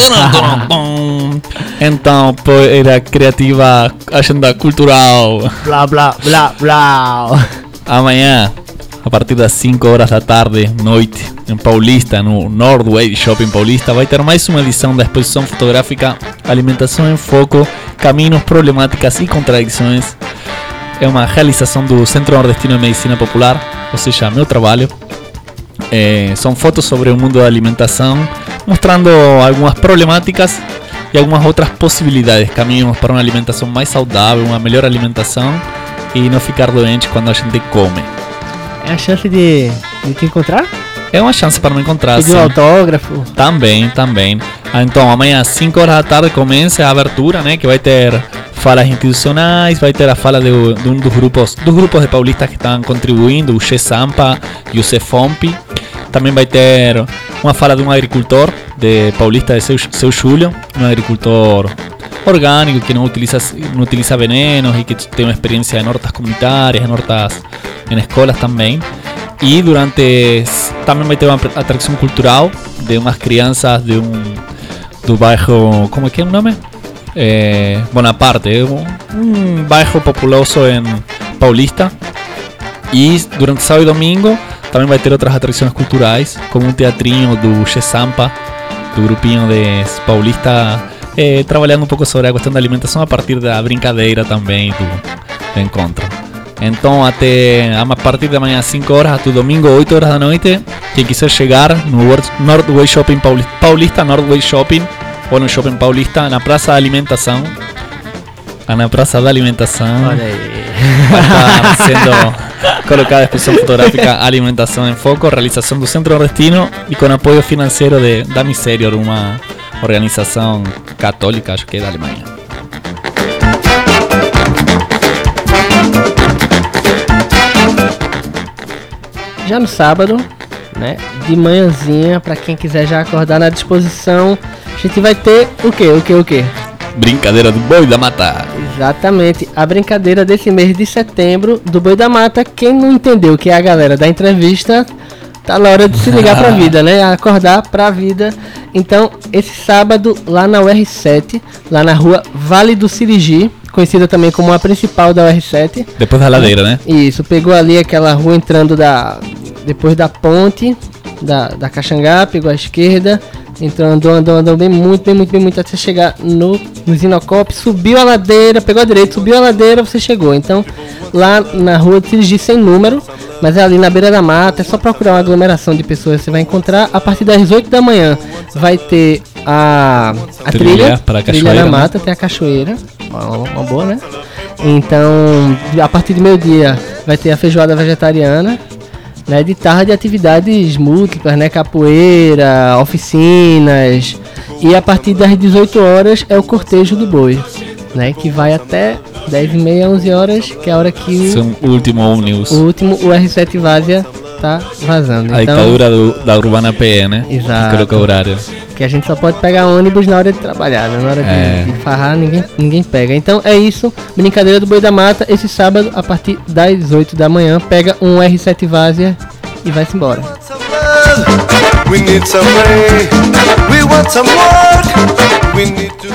Então, Poeira Criativa, agenda cultural. Blá, blá, blá, blá. Amanhã, a partir das cinco horas da tarde, noite, em Paulista, no Nordway Shopping Paulista, vai ter mais uma edição da exposição fotográfica Alimentação em Foco, Caminhos, Problemáticas e Contradições. É uma realização do Centro Nordestino de Medicina Popular, ou seja, meu trabalho. É, são fotos sobre o mundo da alimentação, mostrando algumas problemáticas e algumas outras possibilidades, caminhos para uma alimentação mais saudável, uma melhor alimentação e não ficar doente quando a gente come. É a chance de, de te encontrar? É uma chance para me encontrar. Pedir um autógrafo? Também, também. Então, amanhã às cinco horas da tarde começa a abertura, né? Que vai ter falas institucionais, vai ter a fala de, de um dos grupos, dos grupos de paulistas que estão contribuindo, o G-Sampa e o C-Fomp. Também vai ter uma fala de um agricultor de paulista de seu, seu Júlio, um agricultor orgânico que não utiliza, não utiliza venenos e que tem uma experiência em hortas comunitárias, em hortas, em escolas também. E durante também vai ter uma atração cultural de umas crianças de um do bairro, como é que é o nome? É, Bonaparte, um, um bairro populoso em Paulista. E durante sábado e domingo também vai ter outras atrações culturais, como um teatrinho do G-Sampa, do grupinho de Paulista, é, trabalhando um pouco sobre a questão da alimentação a partir da brincadeira também do, do encontro. Então, até a partir de amanhã, cinco horas, até domingo, oito horas da noite, quem quiser chegar no Nordway Shopping Paulista, Paulista Nordway Shopping, ou no Shopping Paulista, na Praça da Alimentação. Na Praça da Alimentação. Olha aí. Vai estar sendo colocada a exposição fotográfica Alimentação em Foco, realização do Centro Nordestino e com apoio financeiro de, da Miserior, uma organização católica, acho que é da Alemanha. Já no sábado, né, de manhãzinha, para quem quiser já acordar na disposição, a gente vai ter o que, o que, o que? Brincadeira do Boi da Mata. Exatamente, a brincadeira desse mês de setembro do Boi da Mata. Quem não entendeu que é a galera da entrevista, tá na hora de se ligar pra vida, né? Acordar pra vida. Então, esse sábado, lá na U R sete, lá na rua Vale do Sirigi, conhecida também como a principal da U R sete. Depois da ladeira, né? Isso, pegou ali aquela rua entrando da... depois da ponte da, da Caxangá, pegou a esquerda, entrou, andou, andou, andou bem muito, bem muito, bem muito, até chegar no, no Zinocop, subiu a ladeira, pegou a direita, subiu a ladeira, você chegou. Então, lá na rua de Sirigi, sem número, mas é ali na beira da mata, é só procurar uma aglomeração de pessoas, você vai encontrar. A partir das oito da manhã vai ter a, a trilha, trilha, para a trilha na né? mata, tem a cachoeira, uma, uma boa, né? Então, a partir de meio-dia vai ter a feijoada vegetariana, né? De tarde, atividades múltiplas, né? Capoeira, oficinas. E a partir das dezoito horas é o cortejo do boi, né? Que vai até dez e meia, onze horas, que é a hora que São o último ônibus. o último U R sete Várzea tá vazando. A Então, ditadura do, da Urbana P E, né? Exato. Que coloca o horário. que a gente só pode pegar ônibus na hora de trabalhar, né? Na hora de, É. de farrar, ninguém, ninguém pega. Então é isso, brincadeira do Boi da Mata, esse sábado, a partir das oito da manhã, pega um R sete Várzea e vai-se embora. We need some rain. We want some work. We need to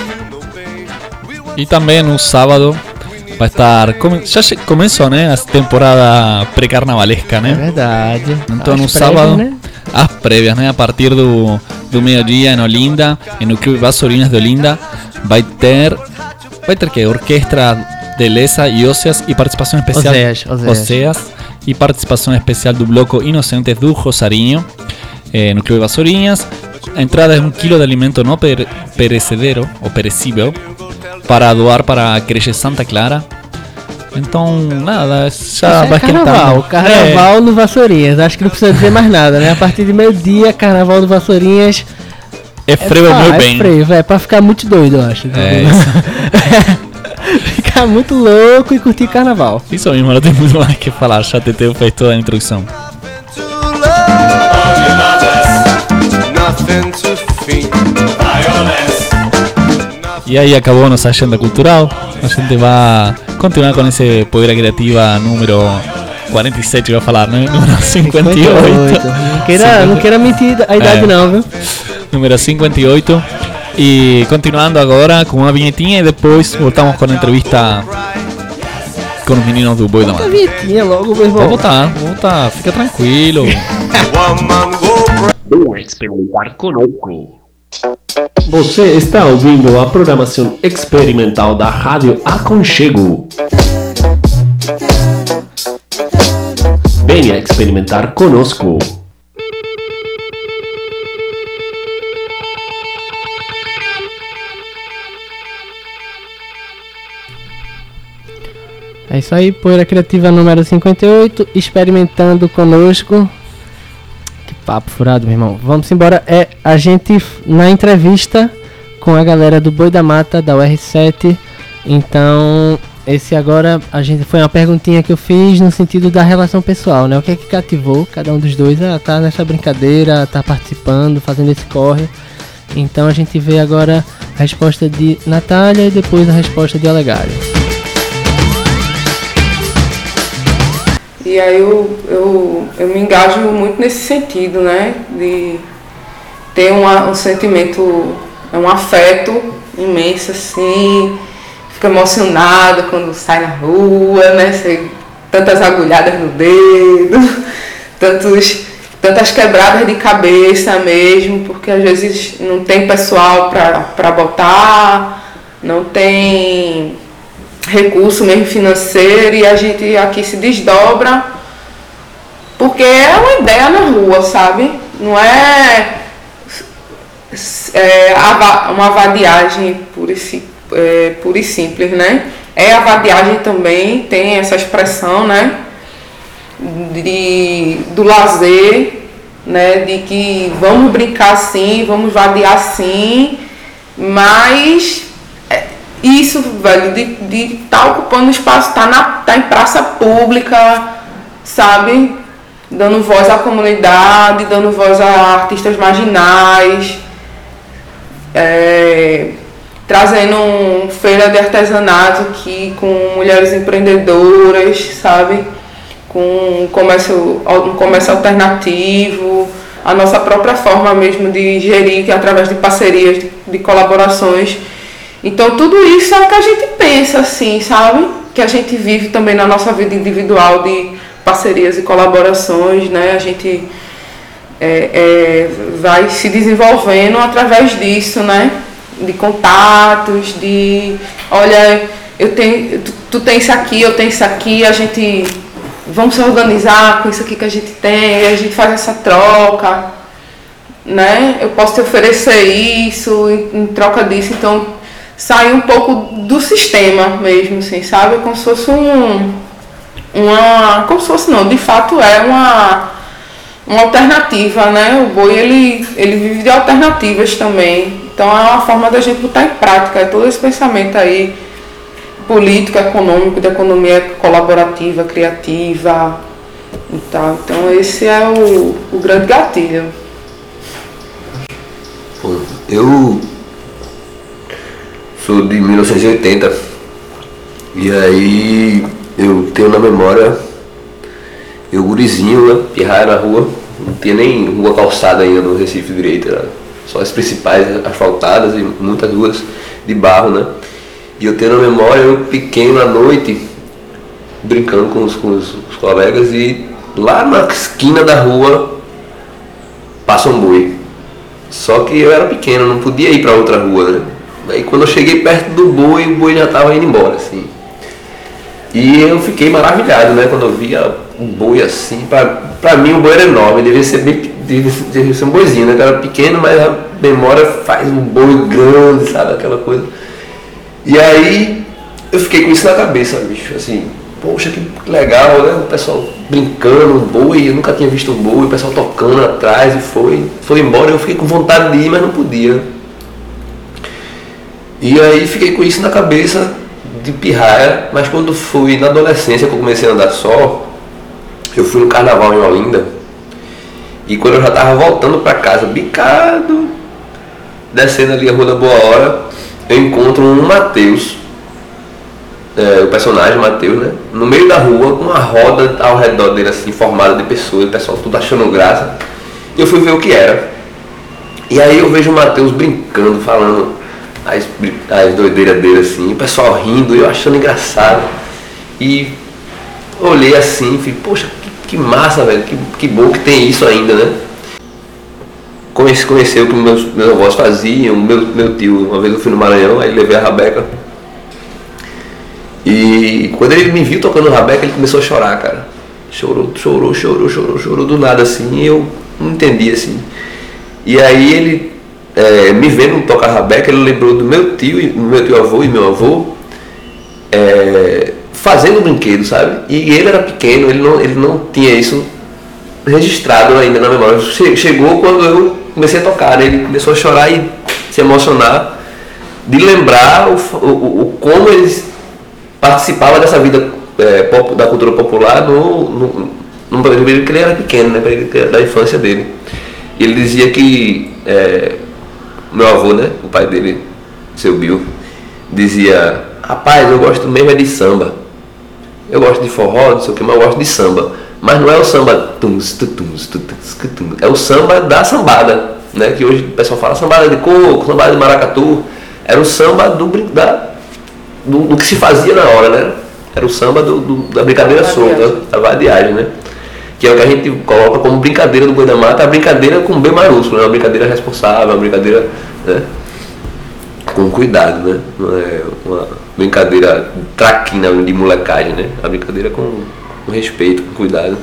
E também no sábado vai estar. Come, já che- começou, né? A temporada pré-carnavalesca, né? É verdade. Então As no prévias, sábado, né? as prévias, né? A partir do, do meio-dia em Olinda, no Clube Vassourinhas de Olinda, vai ter. Vai ter que? Orquestra de Lesa e Óseas e participação especial. Oséias, Oséias. Oséias e participação especial do bloco Inocentes do Rosarinho, eh, no Clube Vassourinhas. A entrada é um quilo de alimento não pere- perecedero ou perecível para doar para a Creche Santa Clara. Então, nada, já Isso vai é carnaval, esquentando. carnaval no Vassourinhas. Acho que não precisa dizer mais nada, né? A partir de meio-dia, carnaval do Vassourinhas. É, é freio, pá, meu é bem. freio, é pra ficar muito doido, eu acho. É isso. ficar muito louco e curtir carnaval. Isso mesmo, não tem muito mais o que falar. Já Teteu fez toda a introdução. E aí acabou nossa agenda cultural. A gente vai continuar com esse Poeira Criativa número quarenta e sete, eu ia falar, né? Número cinquenta e oito. Não queira, não queira mentir a idade, é, não, viu? Número cinquenta e oito. E continuando agora com uma vinhetinha e depois voltamos com a entrevista com os meninos do Boi da Mata. Uma vinhetinha logo, meu irmão. Vou voltar, vou voltar, fica tranquilo. Vou experimentar conosco. Você está ouvindo a programação experimental da Rádio Aconchego. Venha experimentar conosco. É isso aí, Poeira Criativa número cinquenta e oito, experimentando conosco. Que papo furado, meu irmão. Vamos embora. É a gente na entrevista com a galera do Boi da Mata, da U R sete. Então, esse agora, a gente foi uma perguntinha que eu fiz no sentido da relação pessoal, né? O que é que cativou cada um dos dois a tá nessa brincadeira, tá participando, fazendo esse corre. Então a gente vê agora a resposta de Natália e depois a resposta de Olegário. E aí eu, eu, eu me engajo muito nesse sentido, né? De ter uma, um sentimento, um afeto imenso, assim. Fico emocionada quando sai na rua, né? Sei, tantas agulhadas no dedo, tantos, tantas quebradas de cabeça mesmo, porque às vezes não tem pessoal para botar, não tem recurso mesmo financeiro e a gente aqui se desdobra porque é uma ideia na rua, sabe? Não é, é uma vadiagem pura e, é, pura e simples, né? É a vadiagem também, tem essa expressão, né? De, do lazer, né? De que vamos brincar sim, vamos vadiar sim, mas isso, velho, de estar tá ocupando espaço, tá, na, tá em praça pública, sabe? Dando voz à comunidade, dando voz a artistas marginais, é, trazendo um feira de artesanato aqui com mulheres empreendedoras, sabe? Com um comércio, um comércio alternativo, a nossa própria forma mesmo de gerir, que é através de parcerias, de, de colaborações. Então tudo isso é o que a gente pensa, assim, sabe? Que a gente vive também na nossa vida individual de parcerias e colaborações, né? A gente é, é, vai se desenvolvendo através disso, né? De contatos, de olha, eu tenho, tu, tu tem isso aqui, eu tenho isso aqui, a gente vamos se organizar com isso aqui que a gente tem, a gente faz essa troca, né? Eu posso te oferecer isso em, em troca disso, então sai um pouco do sistema mesmo, assim, sabe? Como se fosse um, uma, como se fosse não, de fato é uma, uma alternativa, né? O boi, ele, ele vive de alternativas também, então é uma forma da gente botar em prática todo esse pensamento aí político, econômico, de economia colaborativa, criativa e tal. Então esse é o, o grande gatilho. Bom, eu sou de mil novecentos e oitenta e aí eu tenho na memória eu gurizinho, né, pirraia na rua, não tinha nem rua calçada ainda no Recife direito, era só as principais asfaltadas e muitas ruas de barro, né? E eu tenho na memória eu pequeno à noite brincando com os, com os, os colegas e lá na esquina da rua passa um boi. Só que eu era pequeno, não podia ir para outra rua, né? Aí quando eu cheguei perto do boi, o boi já estava indo embora, assim. E eu fiquei maravilhado, né? Quando eu via um boi assim, pra, pra mim o boi era enorme, devia ser bem, devia, devia ser um boizinho, né? Era pequeno, mas a memória faz um boi grande, sabe? Aquela coisa. E aí eu fiquei com isso na cabeça, bicho, assim, poxa, que legal, né? O pessoal brincando, um boi, eu nunca tinha visto um boi, o pessoal tocando atrás e foi, foi embora, eu fiquei com vontade de ir, mas não podia. E aí fiquei com isso na cabeça de pirraia, mas quando fui na adolescência que eu comecei a andar só, eu fui no carnaval em Olinda, e quando eu já tava voltando pra casa, bicado, descendo ali a Rua da Boa Hora, eu encontro um Matheus, é, o personagem Matheus, né, no meio da rua, com uma roda ao redor dele assim, formada de pessoas, o pessoal tudo achando graça, e eu fui ver o que era. E aí eu vejo o Matheus brincando, falando as, as doideiras dele assim, o pessoal rindo, eu achando engraçado. E olhei assim e falei, poxa, que, que massa, velho, que, que bom que tem isso ainda, né? Conheci, conheci o que meus, meus avós faziam, meu, meu tio, uma vez eu fui no Maranhão, aí levei a rabeca. E quando ele me viu tocando rabeca, ele começou a chorar, cara. Chorou, chorou, chorou, chorou, chorou do nada assim, e eu não entendi assim. E aí ele, é, me vendo tocar rabeca, ele lembrou do meu tio, do meu tio avô e meu avô, é, fazendo brinquedo, sabe? E ele era pequeno, ele não, ele não tinha isso registrado ainda na memória. Chegou quando eu comecei a tocar, né? Ele começou a chorar e se emocionar de lembrar o, o, o como eles participavam dessa vida é, pop, da cultura popular no, no, no período que ele era pequeno, né? Da infância dele. E ele dizia que é, meu avô, né, o pai dele, seu Bill, dizia, rapaz, eu gosto mesmo é de samba. Eu gosto de forró, não sei o que, mas eu gosto de samba. Mas não é o samba tums, tutums, tutums, tutums, é o samba da sambada, né? Que hoje o pessoal fala sambada de coco, sambada de maracatu. Era o samba do, da, do, do que se fazia na hora, né? Era o samba do, do, da brincadeira solta, da vadiagem, né? Que é o que a gente coloca como brincadeira do Boi da Mata, a brincadeira com B maiúsculo, né? Uma brincadeira responsável, uma brincadeira, né, com cuidado, né? Não é uma brincadeira traquina de molecagem, né? A brincadeira com, com respeito, com cuidado.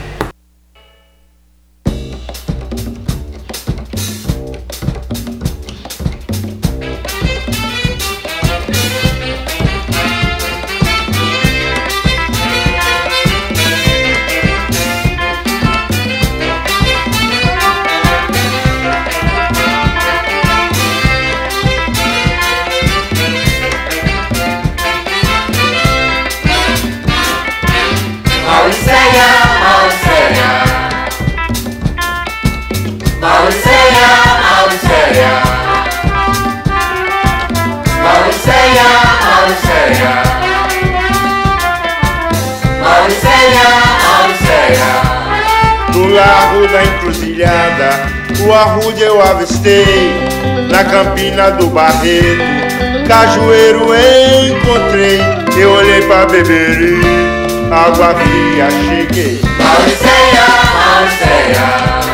No largo da encruzilhada, o arrude eu avistei, na campina do Barreto, cajueiro encontrei, eu olhei pra beber e água fria cheguei. Mauriceia, Mauriceia,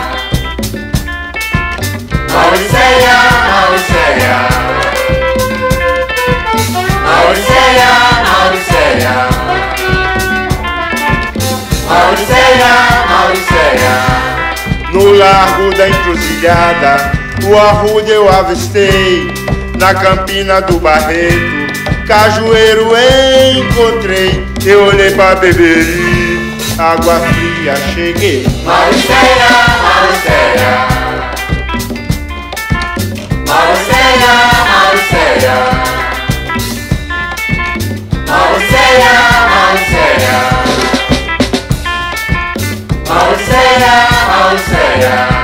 Mauriceia, Mauriceia, Mauriceia, Mauriceia, Mauriceia, Mauriceia. No largo da encruzilhada, o arrude eu avistei, na campina do Barreto, cajueiro encontrei, eu olhei pra beber e água fria cheguei. Mauriceia, Mauriceia, Mauriceia, Mauriceia, Mauriceia, Mauriceia, Mauriceia, Mauriceia.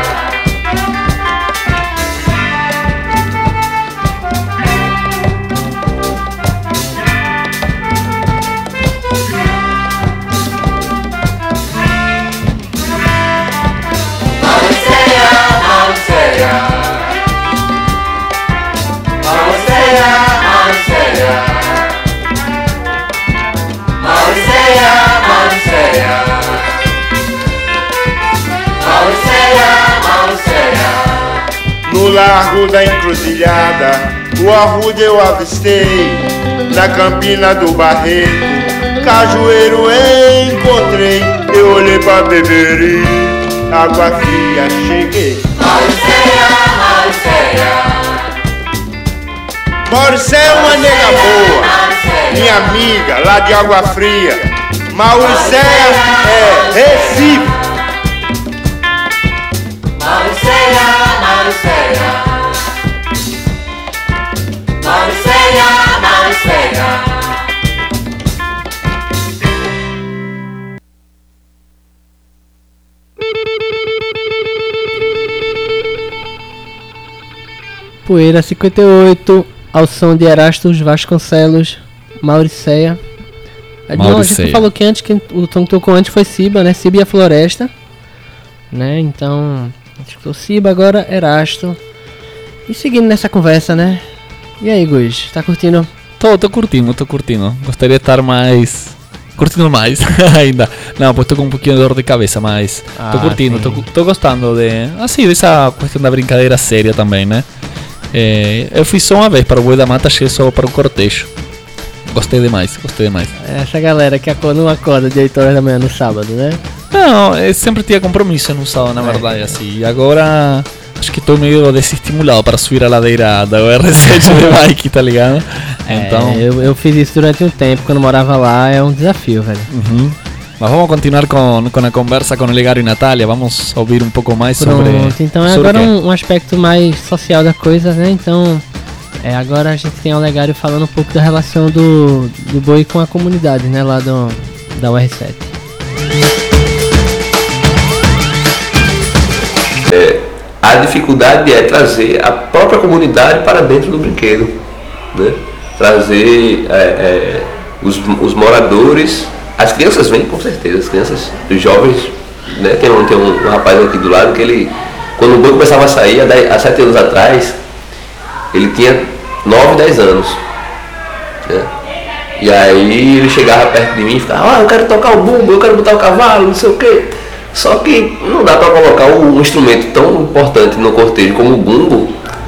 No largo da encruzilhada, o arrude eu avistei, na campina do Barreto, cajueiro encontrei, eu olhei pra beber e água fria cheguei. Mauriceia, Mauriceia, Mauriceia é uma nega boa, minha amiga lá de Água Fria. Mauriceia é Recife. Mauriceia, Mauriceia, Mauriceia, Mauriceia, Poeira cinquenta e oito, ao som de Erastos Vasconcelos, Mauriceia. Não, a gente falou que antes, que o tom que tocou antes foi Ciba, né? Ciba e a Floresta. Né? Então, acho que o Ciba, agora Erasto. E seguindo nessa conversa, né? E aí, Guiz, tá curtindo? Tô, tô curtindo, tô curtindo. Gostaria de estar mais... Curtindo mais ainda. Não, pues tô com um pouquinho de dor de cabeça, mas ah, tô curtindo, tô, tô gostando de... Assim, dessa questão da brincadeira séria também, né? É, eu fui só uma vez para o Boi da Mata, achei só para o cortejo. Gostei demais, gostei demais. Essa galera que não acorda de oito horas da manhã no sábado, né? Não, eu sempre tinha compromisso no sábado, na verdade, é. assim. E agora acho que estou meio desestimulado para subir a ladeira da U R sete de bike, tá ligado? Então... É, eu, eu fiz isso durante um tempo, quando morava lá, é um desafio, velho. Uhum. Mas vamos continuar com, com a conversa com o Olegário e Natália, vamos ouvir um pouco mais Pronto, sobre... Então é sobre agora um, um aspecto mais social da coisa, né? Então, é, agora a gente tem o Olegário falando um pouco da relação do, do boi com a comunidade, né? Lá do, da U R sete. É, a dificuldade é trazer a própria comunidade para dentro do brinquedo, né? Trazer é, é, os, os moradores, as crianças vêm com certeza, as crianças, os jovens, né? Tem um, tem um, um rapaz aqui do lado que ele, quando o boi começava a sair, há, dez, há sete anos atrás, ele tinha nove, dez anos, né? E aí ele chegava perto de mim e ficava, ah, eu quero tocar o bumbo, eu quero botar o cavalo, não sei o quê. Só que não dá para colocar um instrumento tão importante no cortejo como o bumbo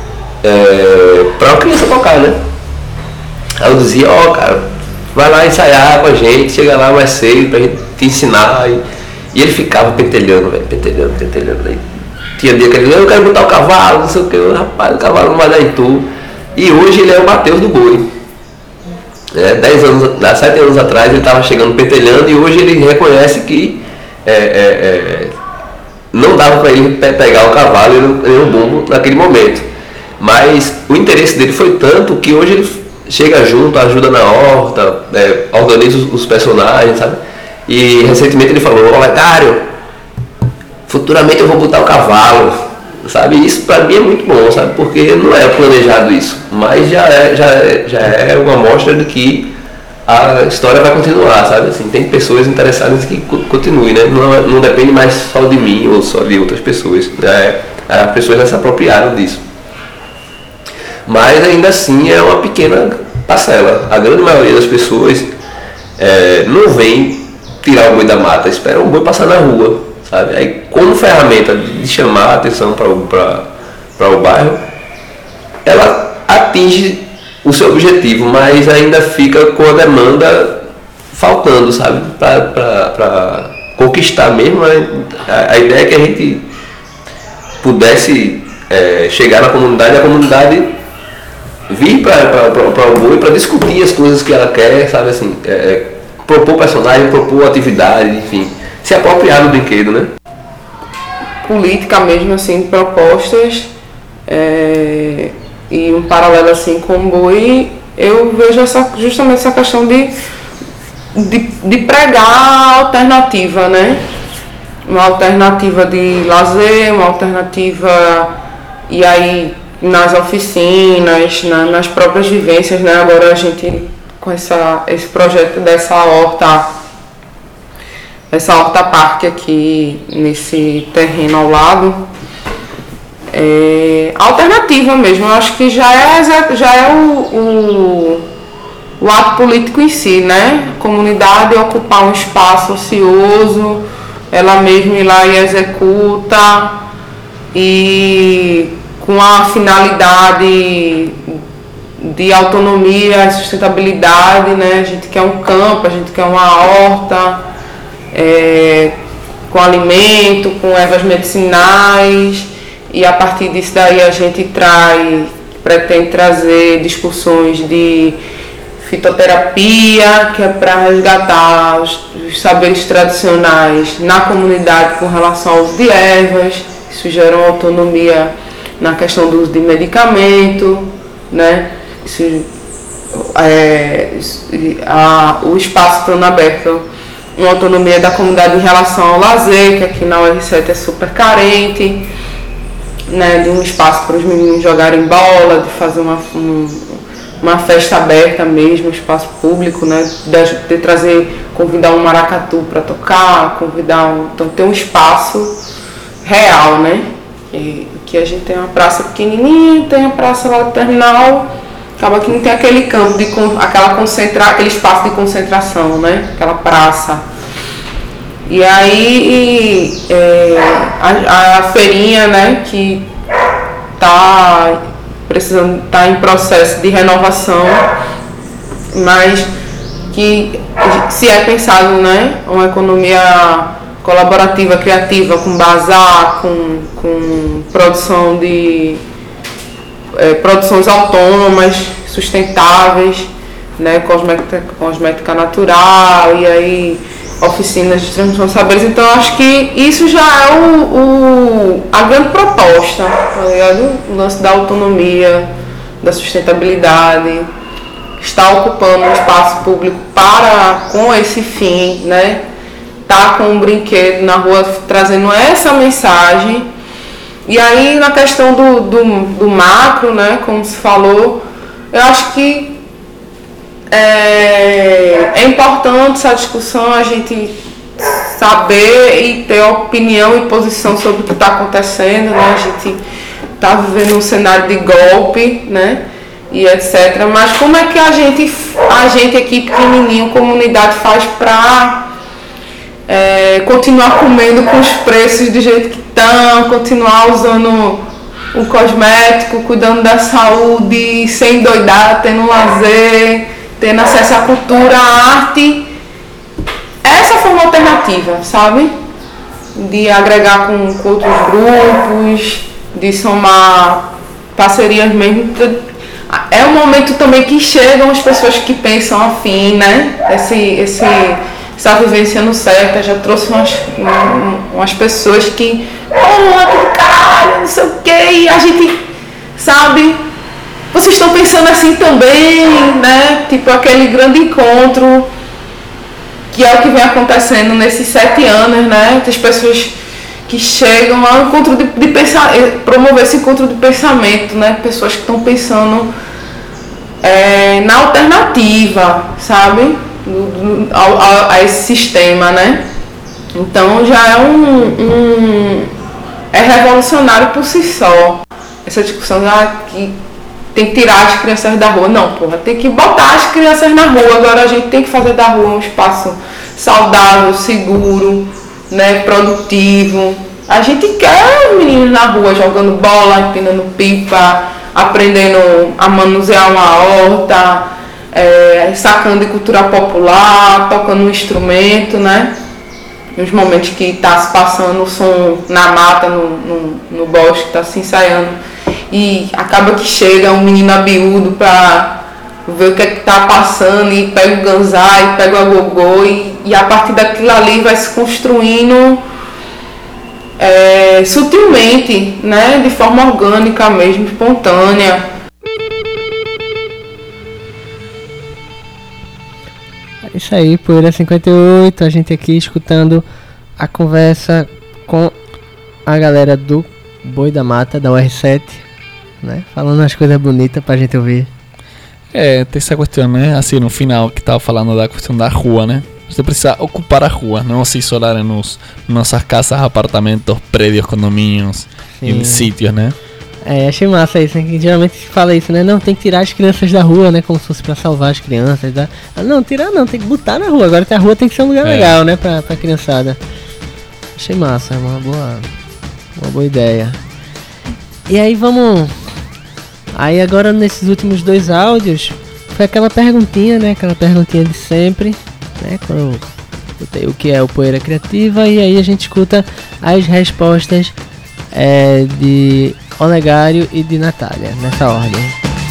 é, para uma criança tocar, né? Aí eu dizia, ó, oh, cara, vai lá ensaiar com a gente, chega lá mais cedo pra gente te ensinar. E, e ele ficava pentelhando, velho, pentelhando, pentelhando. Aí tinha dia que ele dizia, eu quero botar o cavalo, não sei o que, rapaz, o cavalo não vai dar em tu. E hoje ele é o Mateus do boi. É, dez anos, sete anos atrás ele estava chegando pentelhando e hoje ele reconhece que é, é, é, não dava para ele pegar o cavalo e o bumbo naquele momento. Mas o interesse dele foi tanto que hoje ele chega junto, ajuda na horta, é, organiza os, os personagens, sabe? E recentemente ele falou, ó, Olegário, futuramente eu vou botar o cavalo, sabe? Isso pra mim é muito bom, sabe? Porque não é planejado isso, mas já é, já é, já é uma amostra de que a história vai continuar, sabe? Assim, tem pessoas interessadas em que continue, né? Não, não depende mais só de mim ou só de outras pessoas, né? As pessoas já se apropriaram disso. Mas ainda assim é uma pequena parcela. A grande maioria das pessoas é, não vem tirar o boi da mata, espera o boi passar na rua, sabe? Aí, como ferramenta de chamar a atenção para o, para o bairro, ela atinge o seu objetivo, mas ainda fica com a demanda faltando, sabe? Para conquistar mesmo. A, a ideia é que a gente pudesse é, chegar na comunidade e a comunidade vir para o boi para discutir as coisas que ela quer, sabe, assim, é, é, propor personagem, propor atividade, enfim, se apropriar do brinquedo, né? Política mesmo, assim, propostas é, e um paralelo assim com o boi, eu vejo essa, justamente essa questão de, de, de pregar a alternativa, né? Uma alternativa de lazer, uma alternativa, e aí nas oficinas, na, nas próprias vivências, né? Agora a gente com essa, esse projeto dessa horta, essa horta parque aqui nesse terreno ao lado, é alternativa mesmo. Eu acho que já é, já é o, o, o ato político em si, né? A comunidade ocupar um espaço ocioso, ela mesma ir lá e executa, e com a finalidade de autonomia e sustentabilidade, né? A gente quer um campo, a gente quer uma horta é, com alimento, com ervas medicinais, e a partir disso daí a gente traz, pretende trazer discussões de fitoterapia, que é para resgatar os, os saberes tradicionais na comunidade com relação ao uso de ervas. Isso gera uma autonomia na questão do uso de medicamento, né? Isso, é, a, o espaço estando aberto, uma autonomia da comunidade em relação ao lazer, que aqui na U R sete é super carente. né, de um espaço para os meninos jogarem bola, de fazer uma, um, uma festa aberta mesmo, um espaço público, né, de, de trazer, convidar um maracatu para tocar, convidar um, então ter um espaço real, né, que, que a gente tem uma praça pequenininha, tem a praça lá do terminal, acaba que não tem aquele campo, de, aquela concentra, aquele espaço de concentração, né, aquela praça. E aí é, a, a feirinha, né, que tá precisando, tá em processo de renovação, mas que se é pensado, né, uma economia colaborativa, criativa, com bazar, com, com produção de é, produções autônomas, sustentáveis, né, cosmética, cosmética natural, e aí oficinas de transmissão de saberes. Então acho que isso já é o, o, a grande proposta, tá ligado? O lance da autonomia, da sustentabilidade, está ocupando um espaço público para, com esse fim, né? Tá com um brinquedo na rua trazendo essa mensagem. E aí na questão do, do, do macro, né, como se falou, eu acho que É, é importante essa discussão, a gente saber e ter opinião e posição sobre o que está acontecendo, né? A gente está vivendo um cenário de golpe, né? E etcétera. Mas como é que a gente, a gente aqui pequenininho, comunidade, faz para é, continuar comendo com os preços do jeito que estão, continuar usando o cosmético, cuidando da saúde, sem endoidar, tendo lazer, tendo acesso à cultura, à arte. Essa foi uma alternativa, sabe? De agregar com, com outros grupos, de somar parcerias mesmo. É um momento também que chegam as pessoas que pensam afim, né? Esse, esse, essa vivência no certo. Eu já trouxe umas, umas pessoas que, oh, que do caralho, não sei o que, e a gente, sabe? Vocês estão pensando assim também, né? Tipo aquele grande encontro, que é o que vem acontecendo nesses sete anos, né? As pessoas que chegam ao encontro de, de pensar, promover esse encontro de pensamento, né? Pessoas que estão pensando é, na alternativa, sabe? Do, do, ao, ao, a esse sistema, né? Então já é um, um é revolucionário por si só. Essa discussão ah, que tem que tirar as crianças da rua. Não, porra, tem que botar as crianças na rua. Agora a gente tem que fazer da rua um espaço saudável, seguro, né, produtivo. A gente quer os meninos na rua jogando bola, empinando pipa, aprendendo a manusear uma horta, é, sacando de cultura popular, tocando um instrumento, né? Nos momentos que está se passando o som na mata, no, no, no bosque, está se ensaiando. E acaba que chega um menino abiúdo para ver o que é que tá passando e pega o ganzá e pega o agogô e, e a partir daquilo ali vai se construindo é, sutilmente, né, de forma orgânica mesmo, espontânea. É isso aí, Poeira cinquenta e oito, a gente aqui escutando a conversa com a galera do Boi da Mata, da U R sete. Né? Falando as coisas bonitas pra gente ouvir. É, tem essa questão, né? Assim, no final que tava falando da questão da rua, né? Você precisa ocupar a rua, não se isolar nos nossas casas, apartamentos, prédios, condomínios, em sítios, né? É, achei massa isso, né? Que geralmente se fala isso, né? Não, tem que tirar as crianças da rua, né? Como se fosse pra salvar as crianças. Tá? Ah, não, tirar não, tem que botar na rua. Agora a rua tem que ser um lugar é. legal, né? Pra, pra criançada. Achei massa, é uma boa, uma boa ideia. E aí vamos... Aí agora nesses últimos dois áudios foi aquela perguntinha, né? Aquela perguntinha de sempre, né? Quando eu o que é o Poeira Criativa, e aí a gente escuta as respostas é, de Olegário e de Natália, nessa ordem.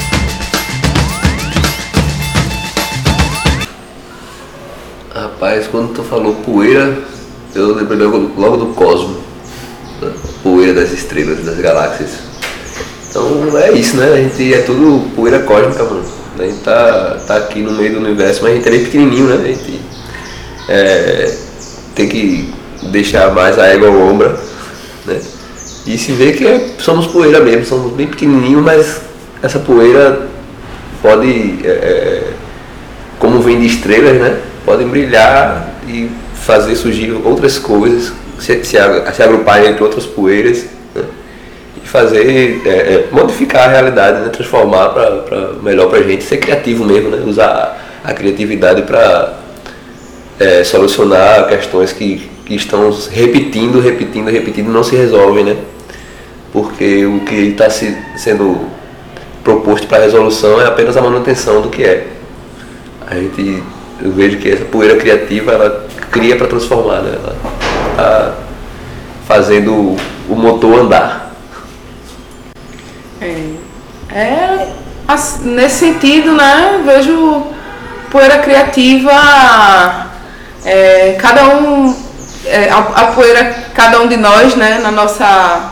Rapaz, quando tu falou poeira, eu lembrei logo, logo do cosmo, da poeira das estrelas, das galáxias. Então é isso, né? A gente é tudo poeira cósmica, mano. A gente tá, tá aqui no meio do universo, mas a gente é bem pequenininho, né? A gente é, tem que deixar mais a égua ao ombro, né? E se vê que é, somos poeira mesmo, somos bem pequenininhos, mas essa poeira pode, é, como vem de estrelas, né? Pode brilhar e fazer surgir outras coisas, se, se, se agrupar entre outras poeiras, né? E fazer, é, é, modificar a realidade, né? Transformar para melhor para a gente, ser criativo mesmo, né? Usar a criatividade para é, solucionar questões que, que estão repetindo, repetindo, repetindo, não se resolvem, né? Porque o que está se, sendo proposto para a resolução é apenas a manutenção do que é. A gente, eu vejo que essa poeira criativa, ela cria para transformar, né? Ela está fazendo o motor andar. É, é nesse sentido, né? Vejo poeira criativa, é, cada um, é, a, a poeira, cada um de nós, né? Na nossa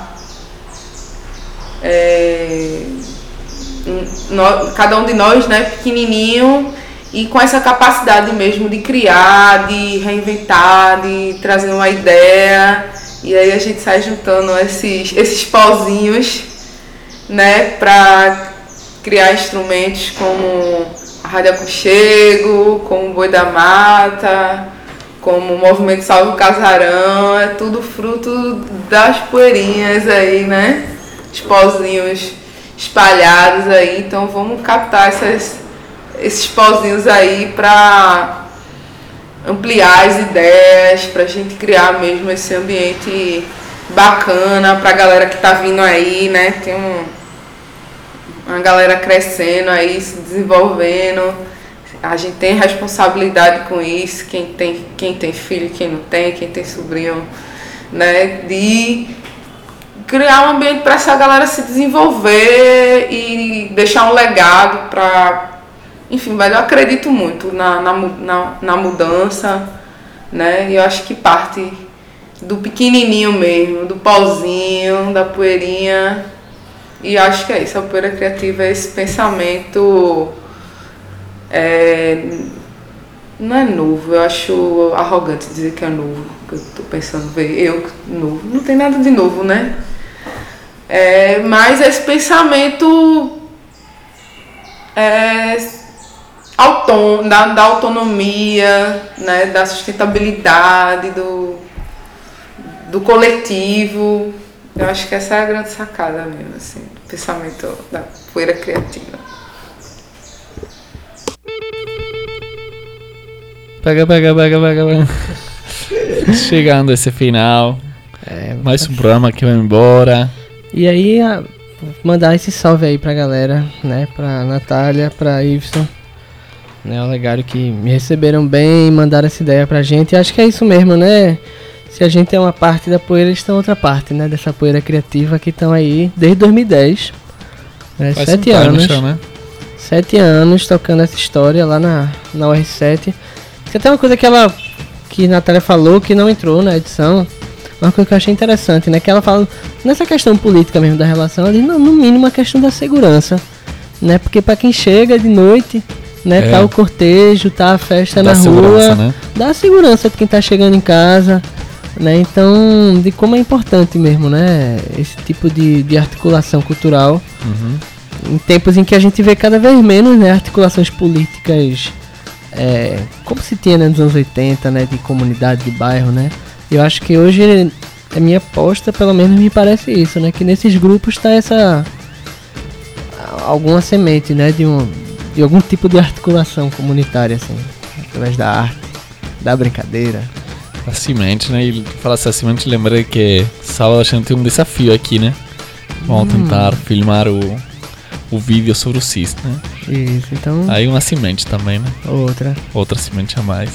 É, no, cada um de nós, né, pequenininho e com essa capacidade mesmo de criar, de reinventar, de trazer uma ideia, e aí a gente sai juntando esses, esses pauzinhos, né, para criar instrumentos como a Rádio Aconchego, como o Boi da Mata, como o Movimento Salve o Casarão. É tudo fruto das poeirinhas aí, né? Os pozinhos espalhados aí, então vamos captar essas, esses pozinhos aí para ampliar as ideias, para a gente criar mesmo esse ambiente bacana para a galera que tá vindo aí, né? Tem um, uma galera crescendo aí, se desenvolvendo, a gente tem responsabilidade com isso, quem tem, quem tem filho, quem não tem, quem tem sobrinho, né? De criar um ambiente para essa galera se desenvolver e deixar um legado para, enfim, velho, eu acredito muito na, na, na, na mudança, né? E eu acho que parte do pequenininho mesmo, do pauzinho, da poeirinha, e acho que é isso, a poeira criativa é esse pensamento, é, não é novo, eu acho arrogante dizer que é novo, que eu tô pensando, ver eu novo, não tem nada de novo, né? É, mas esse pensamento é, autom, da, da autonomia, né, da sustentabilidade, do, do coletivo, eu acho que essa é a grande sacada mesmo, assim, do pensamento da poeira criativa. Pega, pega, pega, pega, pega. Chegando a esse final, é, mais um programa que vai embora. E aí, a, mandar esse salve aí pra galera, né? Pra Natália, pra Iveson, né? O Legário, que me receberam bem, mandaram essa ideia pra gente. E acho que é isso mesmo, né? Se a gente é uma parte da poeira, eles estão outra parte, né? Dessa poeira criativa que estão aí desde dois mil e dez. Né? Sete um anos. Chão, né? Sete anos tocando essa história lá na, na U R sete. Tem até uma coisa que ela, que a Natália falou que não entrou na edição. Uma coisa que eu achei interessante, né? Que ela fala nessa questão política mesmo da relação, ali, no, no mínimo a questão da segurança, né? Porque para quem chega de noite, né? É. Tá o cortejo, tá a festa dá na rua, né? Dá a segurança de quem tá chegando em casa, né? Então, de como é importante mesmo, né? Esse tipo de, de articulação cultural. Uhum. Em tempos em que a gente vê cada vez menos, né? Articulações políticas, é, como se tinha, né, nos anos oitenta, né? De comunidade, de bairro, né? Eu acho que hoje a minha aposta, pelo menos me parece isso, né? Que nesses grupos está essa alguma semente, né? De, um, de algum tipo de articulação comunitária, assim, através da arte, da brincadeira. A semente, né? E falar assim, a semente, lembrei que sábado a gente tem um desafio aqui, né? Vamos hum. tentar filmar o, o vídeo sobre o C I S, né? Isso, então... Aí uma semente também, né? Outra. Outra semente a mais.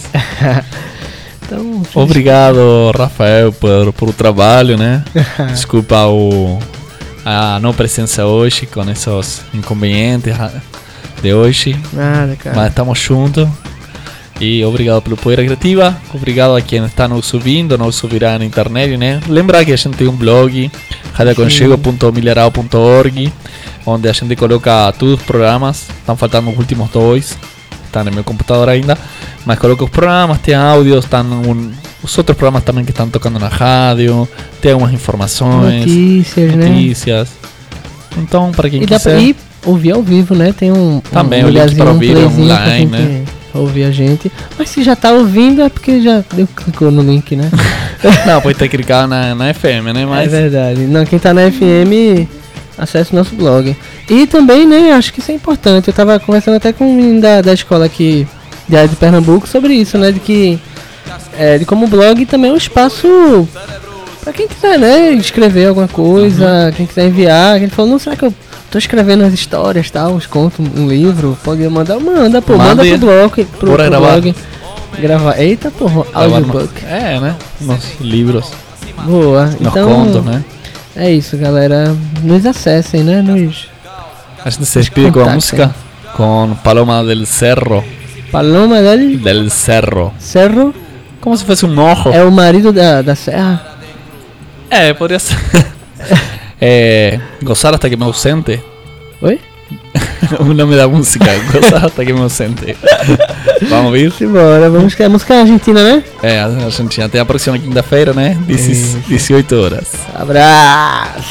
Então, obrigado, Rafael, por, por o trabalho, né? Desculpa o, a não presença hoje, com esses inconvenientes de hoje. Nada, cara. Mas estamos juntos. E obrigado pelo Poeira Criativa. Obrigado a quem está nos ouvindo, nos ouvirá na internet, né? Lembrar que a gente tem um blog, radio aconchego ponto milharal ponto org, onde a gente coloca todos os programas. Estão faltando os últimos dois. Está no meu computador ainda, mas coloco os programas, tem áudios, estão um, os outros programas também que estão tocando na rádio, tem algumas informações, notícias, notícias. Né? Então, para quem e quiser... Dá pra ir ouvir ao vivo, né? Tem um... Também, um o link para ouvir online, né? Ouvir a gente. Mas se já tá ouvindo é porque já deu, clicou no link, né? Não, pode ter que clicar na, na F M, né? Mas... É verdade. Não, quem tá na F M, acesse o nosso blog. E também, né, acho que isso é importante. Eu tava conversando até com um menino da, da escola aqui de área de Pernambuco sobre isso, né? De que é, de como o blog também é um espaço pra quem quiser, né? Escrever alguma coisa, uhum. Quem quiser enviar. A gente falou, não, será que eu tô escrevendo as histórias, tal, os contos, um livro? Pode mandar, manda, pô, manda, manda pro blog, pro, pro blog. Gravar. Eita, porra, audiobook. É, né? Nossos livros. Boa. Nos então, contos, né? É isso, galera. Nos acessem, né? Nos... A gente se despide com a música com Paloma del Cerro. Paloma del... Del Cerro. Cerro? Como se fosse um morro. É o marido da, da serra? É, poderia ser. É, Gozar hasta que me ausente. Oi? O nome da música, Gozar hasta que me ausente. Vamos ouvir? Simbora, vamos que a música é argentina, né? É, a Argentina. Até a próxima quinta-feira, né? dezoito horas. Abraço!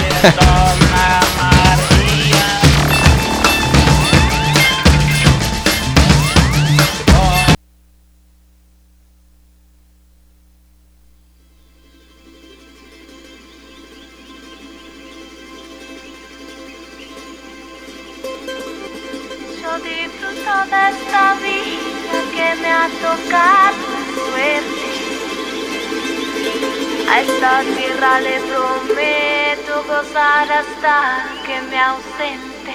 Esta vida que me ha tocado suerte, a esta tierra le prometo gozar hasta que me ausente.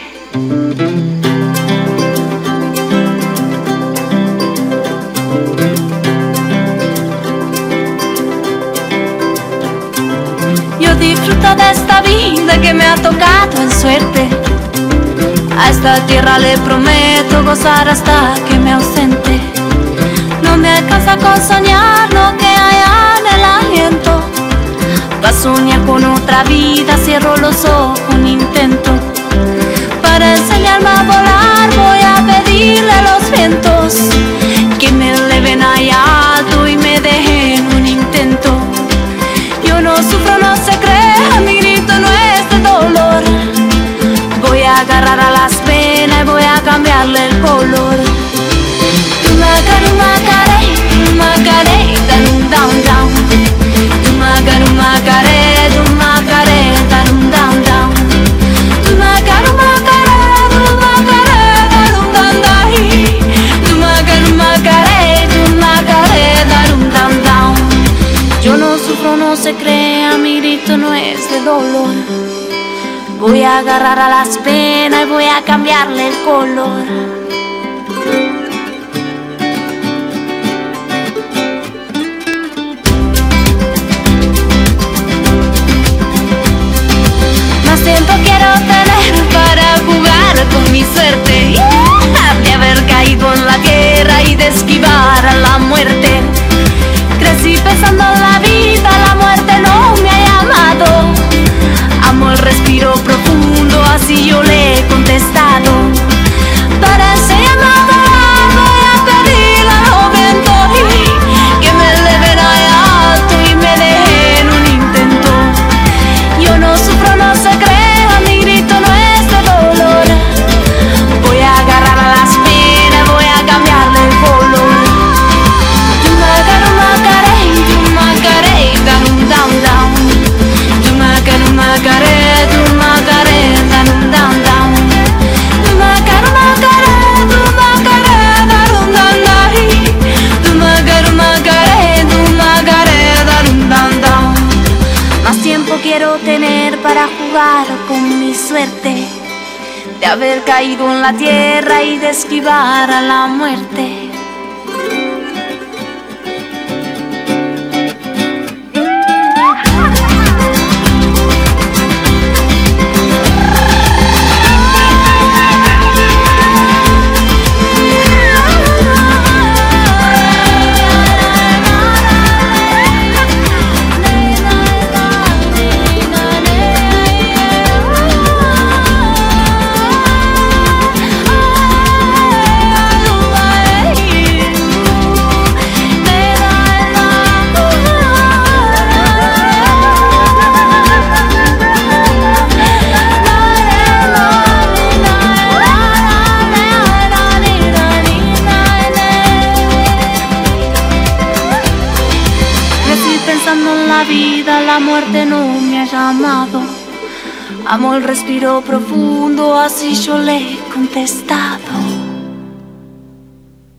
Yo disfruto de esta vida que me ha tocado en suerte. A esta tierra le prometo gozar hasta que me ausente. No me alcanza con soñar lo que hay en el aliento. Pa' soñar con otra vida cierro los ojos un intento. Para enseñarme a volar voy a pedirle a los vientos que me eleven allá alto y me dejen un intento. Yo no sufro, no se crea, mi grito no es de dolor. Voy a agarrar a las penas y voy a cambiarle el color. Tu macaru macaré, tu macaré, darum down down. Tu macaru macaré, tu macaré, darum down down. Tu macaru macaré, tu macaré, darum down down. Tu macaru macaré, tu macaré, darum down down. Yo no sufro, no se crea, mi grito no es de dolor. Voy a agarrar a las penas y voy a cambiarle el color. Más tiempo quiero tener para jugar con mi suerte, de haber caído en la tierra y de esquivar a la muerte. Crecí pensando en la vida, la muerte no me ha llamado. Amo el respiro profundo, así yo le he contestado. Para enseñarme a volar voy a pedirle a los vientos que me eleven allá alto y me dejen un intento. Yo no sufro, no se crea, mi grito no es de dolor. Voy a agarrar a las penas, voy a cambiarle el color. Tu macaru macaré, tu macaré, darum down down. Tu macaru macaré, tu macaré, darum down down. Tu macaru macaré, tu macaré, darum down down. Tu macaru macaré, tu macaré, darum down down. Más tiempo quiero tener para jugar con mi suerte, de haber caído en la tierra y de esquivar a la muerte. Hey la muerte no me ha llamado. Amo el respiro profundo, así yo le he contestado.